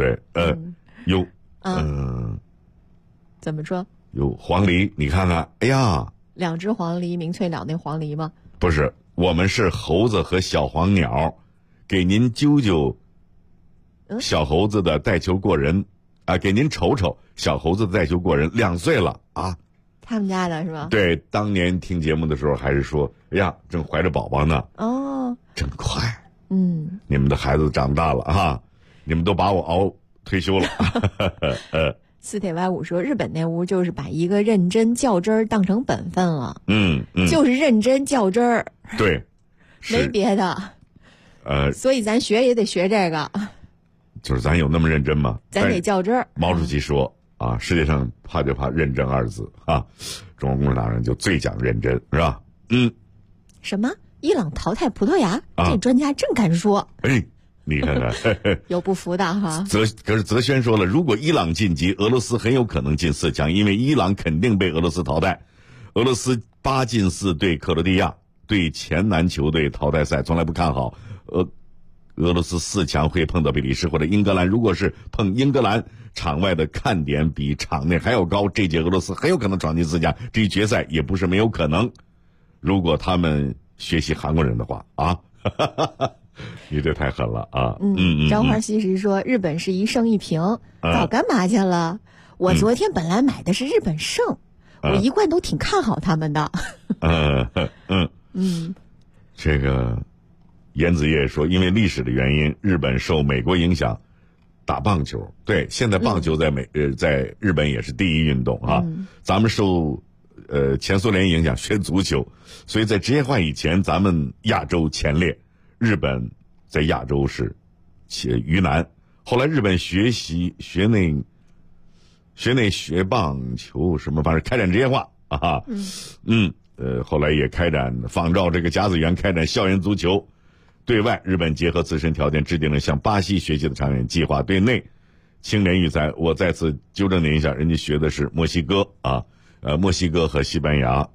怎么说？ 有黄鹂，你看看，哎呀。 2只黄鹂鸣翠鸟，那黄鹂吗？ 不是，我们是猴子和小黄鸟，给您揪揪小猴子的带球过人给您瞅瞅小猴子的带球过人，2岁了啊。 他们家的是吧？ 对，当年听节目的时候还是说，哎呀，正怀着宝宝呢。真快。你们的孩子长大了啊，你们都把我熬退休了。 四铁歪五说，日本那屋就是把一个认真较真儿当成本分了。就是认真较真儿。 对， 没别的。所以咱学也得学这个。 就是咱有那么认真吗？ 咱得较真儿。 毛主席说世界上怕就怕认真2字啊，中国共产党人就最讲认真，是吧？ 什么？伊朗淘汰葡萄牙？这专家真敢说。 你看看， 有不服的哈。 可是泽轩说了，如果伊朗晋级，俄罗斯很有可能进4强，因为伊朗肯定被俄罗斯淘汰。俄罗斯8进4对克罗地亚，对前南球队淘汰赛从来不看好。俄罗斯4强会碰到比利时或者英格兰，如果是碰英格兰，场外的看点比场内还要高，这届俄罗斯很有可能闯进4强，至于决赛也不是没有可能。如果他们学习韩国人的话你这太狠了啊！ 张花西实说，日本是1胜1平，早干嘛去了？我昨天本来买的是日本胜，我一贯都挺看好他们的。 这个严子叶说，因为历史的原因，日本受美国影响打棒球。对，现在棒球在日本也是第一运动啊。咱们受前苏联影响学足球，所以在职业化以前，咱们亚洲前列。日本在亚洲是于南，后来日本学棒球什么，反正开展职业化后来也开展仿照这个甲子园开展校园足球。对外，日本结合自身条件制定了向巴西学习的长远计划。对内，青年育才，我再次纠正您一下，人家学的是墨西哥墨西哥和西班牙。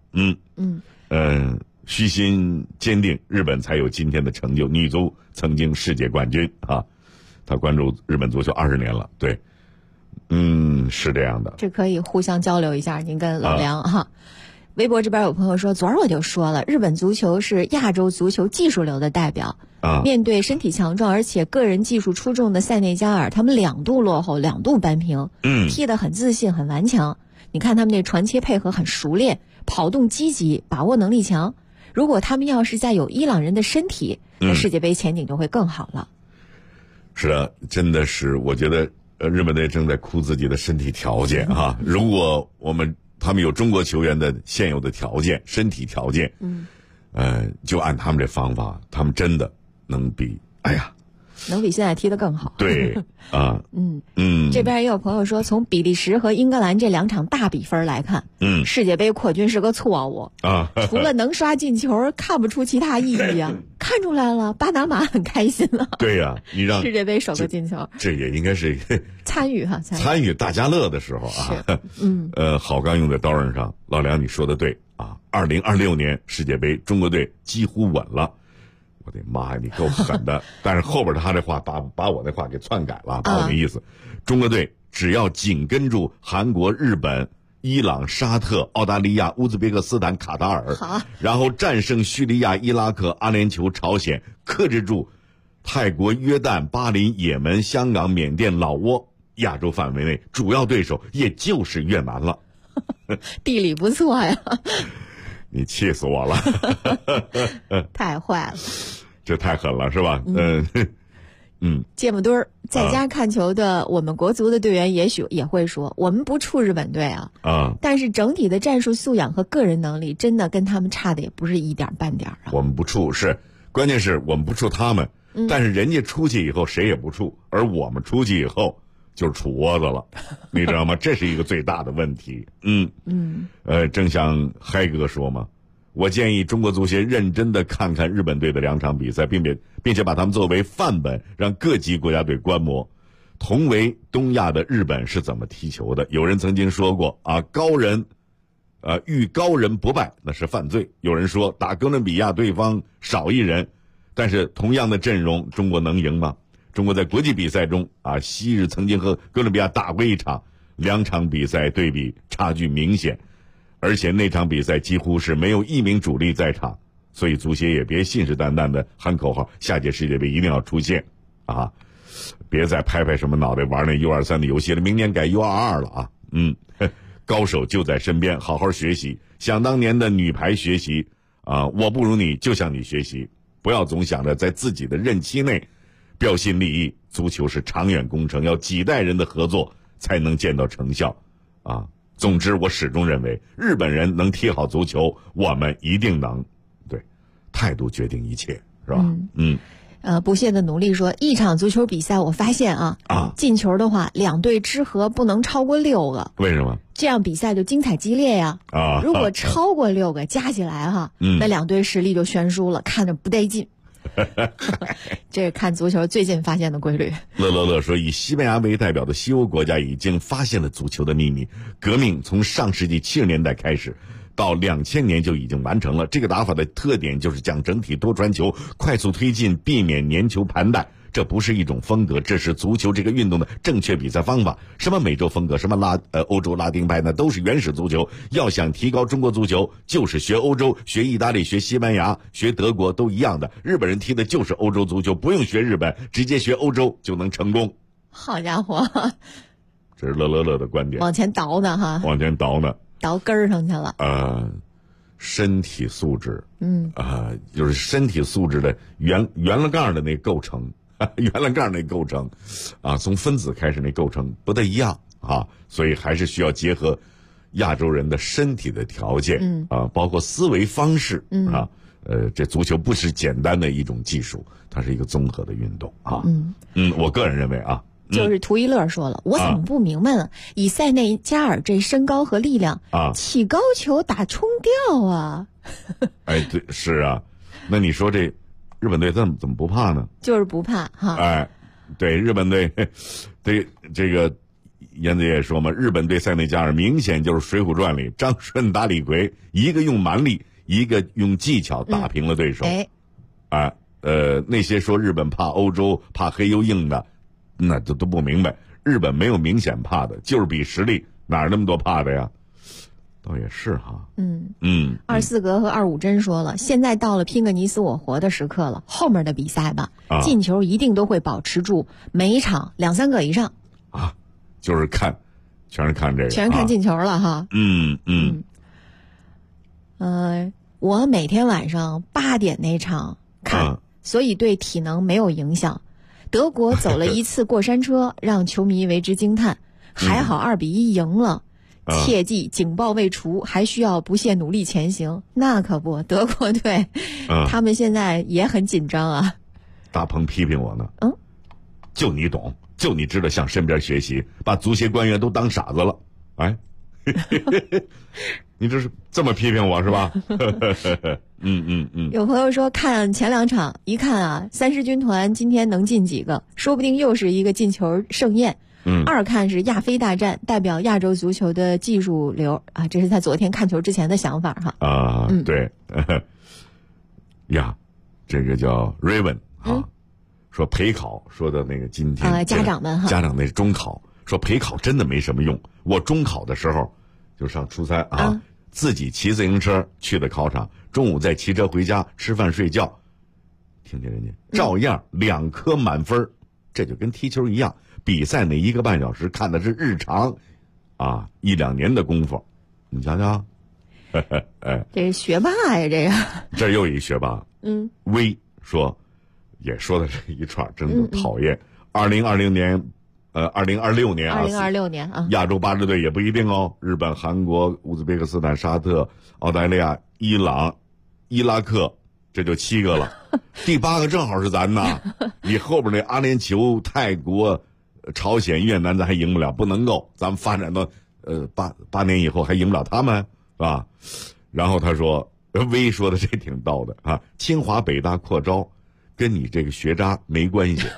虚心坚定，日本才有今天的成就。女足曾经世界冠军他关注日本足球20年了。对，是这样的。 这可以互相交流一下，您跟老梁微博这边有朋友说，昨儿我就说了，日本足球是亚洲足球技术流的代表。面对身体强壮而且个人技术出众的塞内加尔，他们2度落后2度扳平，踢得很自信很顽强。你看他们那传切配合很熟练，跑动积极，把握能力强。如果他们要是再有伊朗人的身体，那世界杯前景就会更好了。 是的，真的是，我觉得日本队正在哭自己的身体条件如果他们有中国球员的现有的条件，身体条件，就按他们这方法，他们真的能比。哎呀， 能比现在踢得更好。 对啊， 这边也有朋友说，从比利时和英格兰这2场大比分来看，世界杯扩军是个错误啊， 除了能刷进球，看不出其他意义啊。看出来了，巴拿马很开心了。 对呀，你让世界杯首个进球， 这也应该是参与大家乐的时候啊。好钢用在刀刃上，老梁你说的对啊。2026年世界杯，中国队几乎稳了。我的妈呀，你够狠的！但是后边他这话把我那话给篡改了，把我的意思，中国队只要紧跟住韩国、日本、伊朗、沙特、澳大利亚、乌兹别克斯坦、卡塔尔，然后战胜叙利亚、伊拉克、阿联酋、朝鲜，克制住泰国、约旦、巴林、也门、香港、缅甸、老挝，亚洲范围内主要对手也就是越南了。 地理不错呀。 你气死我了。 太坏了， 这太狠了是吧？ 芥末墩儿在家看球的我们国足的队员也许也会说，我们不怵日本队啊，但是整体的战术素养和个人能力真的跟他们差的也不是一点半点啊。 我们不怵是，关键是我们不怵他们，但是人家出去以后谁也不怵，而我们出去以后就是杵窝子了，你知道吗？这是一个最大的问题。正像嗨哥说嘛，我建议中国足协认真的看看日本队的2场比赛，并且把他们作为范本，让各级国家队观摩。同为东亚的日本是怎么踢球的？有人曾经说过啊，遇高人不败那是犯罪。有人说打哥伦比亚对方少一人，但是同样的阵容，中国能赢吗？中国在国际比赛中昔日曾经和哥伦比亚打过一场，2场比赛对比差距明显，而且那场比赛几乎是没有1名主力在场，所以足协也别信誓旦旦的喊口号，下届世界杯一定要出现啊！别再拍什么脑袋玩那 U23 的游戏了，明年改 U22 了啊！高手就在身边，好好学习，想当年的女排学习我不如你就向你学习，不要总想着在自己的任期内标新立异，足球是长远工程，要几代人的合作才能见到成效啊！总之，我始终认为，日本人能踢好足球，我们一定能。对，态度决定一切，是吧？ 不懈的努力说，一场足球比赛，我发现进球的话，2队之和不能超过6个。 为什么？ 这样比赛就精彩激烈呀！如果超过6个，加起来那2队实力就悬殊了，看着不带劲。这是看足球最近发现的规律。 乐说，以西班牙为代表的西欧国家已经发现了足球的秘密，革命从上世纪70年代开始，到2000年就已经完成了。这个打法的特点就是将整体多传球，快速推进，避免粘球盘带。这不是一种风格，这是足球这个运动的正确比赛方法。什么美洲风格，什么欧洲拉丁派，那都是原始足球。要想提高中国足球，就是学欧洲，学意大利，学西班牙，学德国都一样的。日本人踢的就是欧洲足球，不用学日本，直接学欧洲就能成功。 好家伙， 这是乐的观点。 往前倒呢往前倒呢， 倒根儿上去了。 身体素质，就是身体素质的圆了杠的那构成。原来杠那构成从分子开始那构成不太一样所以还是需要结合亚洲人的身体的条件包括思维方式这足球不是简单的一种技术，它是一个综合的运动我个人认为就是图一乐说了，我怎么不明白呢？以塞内加尔这身高和力量起高球打冲吊啊！ 哎，对，是啊，那你说这日本队怎么不怕呢？ 就是不怕对，日本队，对这个燕子也说嘛，日本队塞内加尔明显就是《水浒传》里张顺打李逵，一个用蛮力，一个用技巧打平了对手。那些说日本怕欧洲、怕黑又硬的，那都不明白。日本没有明显怕的，就是比实力，哪那么多怕的呀？倒也是 24格和25针说了，现在到了拼个你死我活的时刻了，后面的比赛吧，进球一定都会保持住，每一场2-3个以上就是全是看这个， 全是看进球了我每天晚上8点那场看，所以对体能没有影响。德国走了一次过山车，让球迷为之惊叹，还好2-1赢了。切记警报未除，还需要不懈努力前行。那可不，德国队他们现在也很紧张啊。 大鹏批评我呢， 就你懂，就你知道向身边学习，把足协官员都当傻子了，哎，你这是这么批评我是吧？ 有朋友说看前2场，一看啊，30军团今天能进几个，说不定又是一个进球盛宴。2看是亚非大战，代表亚洲足球的技术流啊，这是他昨天看球之前的想法哈。 啊，对，呀，这个叫 Raven 啊，说陪考说的那个今天家长们哈， 家长那中考说陪考真的没什么用。我中考的时候就上初3啊，自己骑自行车去的考场，中午再骑车回家吃饭睡觉，听听人家照样2科满分，这就跟踢球一样。比赛那1个半小时看的是日常，啊，1-2年的功夫，你瞧瞧， 这是学霸呀，这个。 这又一学霸，威说，也说的这一串，真的讨厌。2026年啊，亚洲8支队也不一定哦，日本、韩国、乌兹别克斯坦、沙特、澳大利亚、伊朗、伊拉克。这就7个了，第8个正好是咱呐。你后边那阿联酋、泰国、朝鲜、越南咱还赢不了，不能够。咱们发展到8年以后还赢不了他们，是吧？然后他说，威说的这挺逗的啊，清华北大扩招，跟你这个学渣没关系，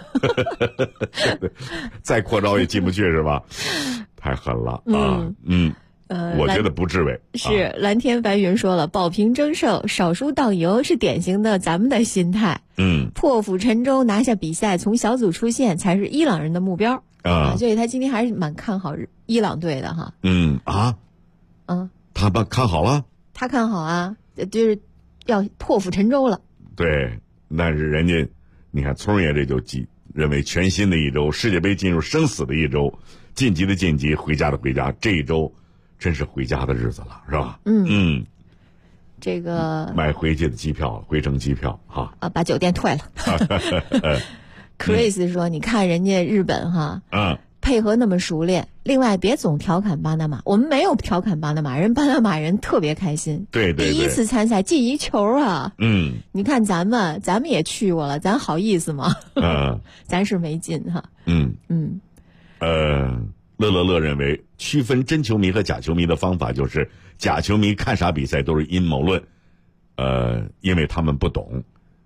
再扩招也进不去是吧？太狠了啊！我觉得不至于。 是蓝天白云说了，保平争胜，少输当赢是典型的咱们的心态。破釜沉舟拿下比赛，从小组出线才是伊朗人的目标啊。所以他今天还是蛮看好伊朗队的哈。 他看好了？ 他看好啊，就是要破釜沉舟了。 对，但是人家，你看聪爷这就认为全新的一周，世界杯进入生死的一周，晋级的晋级，回家的回家，这一周。真是回家的日子了，是吧？ 这个买回去的机票，回程机票哈。 把酒店退了。Chris 说：“你看人家日本哈，配合那么熟练。另外，别总调侃巴拿马，我们没有调侃巴拿马人，巴拿马人特别开心。 对， 第一次参赛进1球啊。你看咱们也去过了，咱好意思吗？咱是没进哈。 乐乐乐认为，区分真球迷和假球迷的方法就是假球迷看啥比赛都是阴谋论，因为他们不懂，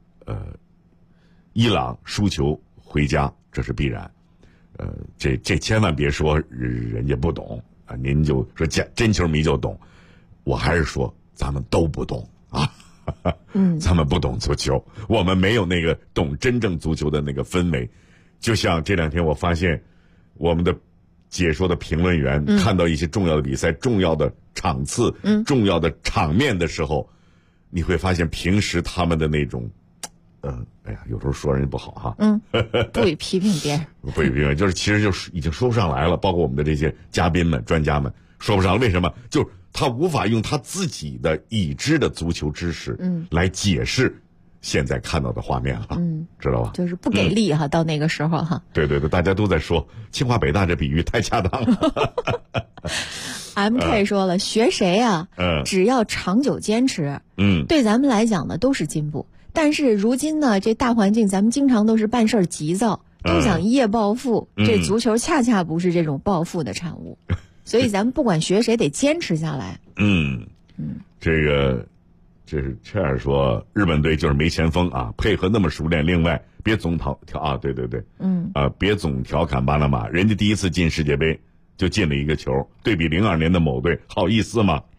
伊朗输球回家这是必然，这千万别说人家不懂啊，您就说真球迷就懂，我还是说咱们都不懂啊，咱们不懂足球，我们没有那个懂真正足球的那个氛围，就像这2天我发现我们的解说的评论员看到一些重要的比赛、重要的场次、重要的场面的时候，你会发现平时他们的那种，有时候说人家不好哈， 不予批评别人， 不予批评，就是其实就是已经说不上来了。包括我们的这些嘉宾们、专家们说不上来，为什么？就是他无法用他自己的已知的足球知识，来解释现在看到的画面了，知道吧？ 就是不给力哈，到那个时候哈。 对，大家都在说清华北大这比喻太恰当了。 MK 说了，学谁啊？只要长久坚持，对咱们来讲呢都是进步。但是如今呢，这大环境咱们经常都是办事急躁，都想一夜暴富。这足球恰恰不是这种暴富的产物，所以咱们不管学谁得坚持下来。 这是切尔说，日本队就是没前锋啊，配合那么熟练。另外，别总对，别总调侃巴拿马，人家第一次进世界杯就进了1个球，对比02年的某队，好意思吗？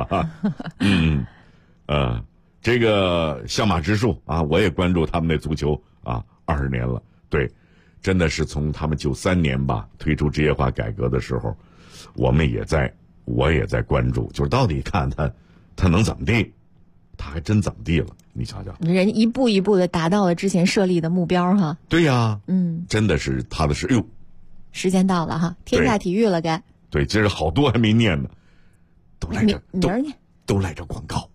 这个相马直树啊，我也关注他们那足球啊，20年了。对，真的是从他们93年吧推出职业化改革的时候，我也在关注，就是到底看他能怎么地。他还真怎么地了？你瞧瞧， 人一步一步的达到了之前设立的目标哈。 对呀，真的是他的是， 时间到了哈，天下体育了该。 对，今儿好多还没念呢，都赖着明儿念， 都赖着广告。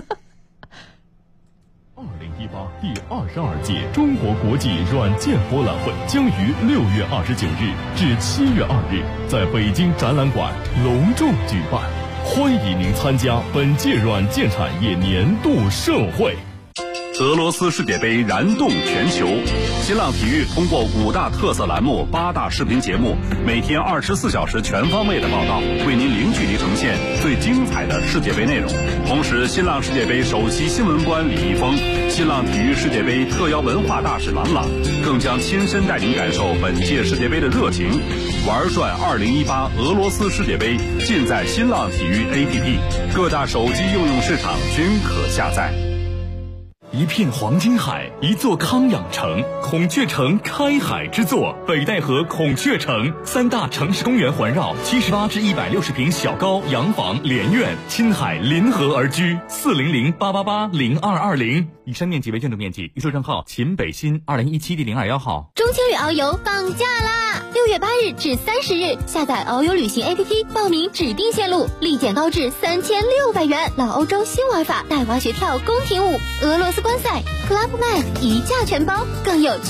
2018第22届中国国际软件博览会将于6月29日至7月2日在北京展览馆隆重举办。欢迎您参加本届软件产业年度盛会。 俄罗斯世界杯燃动全球。新浪体育通过5大特色栏目、8大视频节目，每天24小时全方位的报道，为您零距离呈现最精彩的世界杯内容。同时，新浪世界杯首席新闻官李易峰、新浪体育世界杯特邀文化大使郎朗，更将亲身带您感受本届世界杯的热情。玩转2018俄罗斯世界杯，尽在新浪体育 APP， 各大手机应用市场均可下载。 一片黄金海，一座康养城，孔雀城开海之作，北戴河孔雀城，3大城市公园环绕，78至160平小高洋房连院，亲海临河而居，400-888-0220。以上面积为建筑面积，预售账号秦北新2017第021号。 中秋与遨游放假啦！6月8日至30日，下载遨游旅行 APP， 报名指定线路，立减高至3600元。老欧洲新玩法，带滑雪跳、宫廷舞、俄罗斯观赛、Club Med 一价全包，更有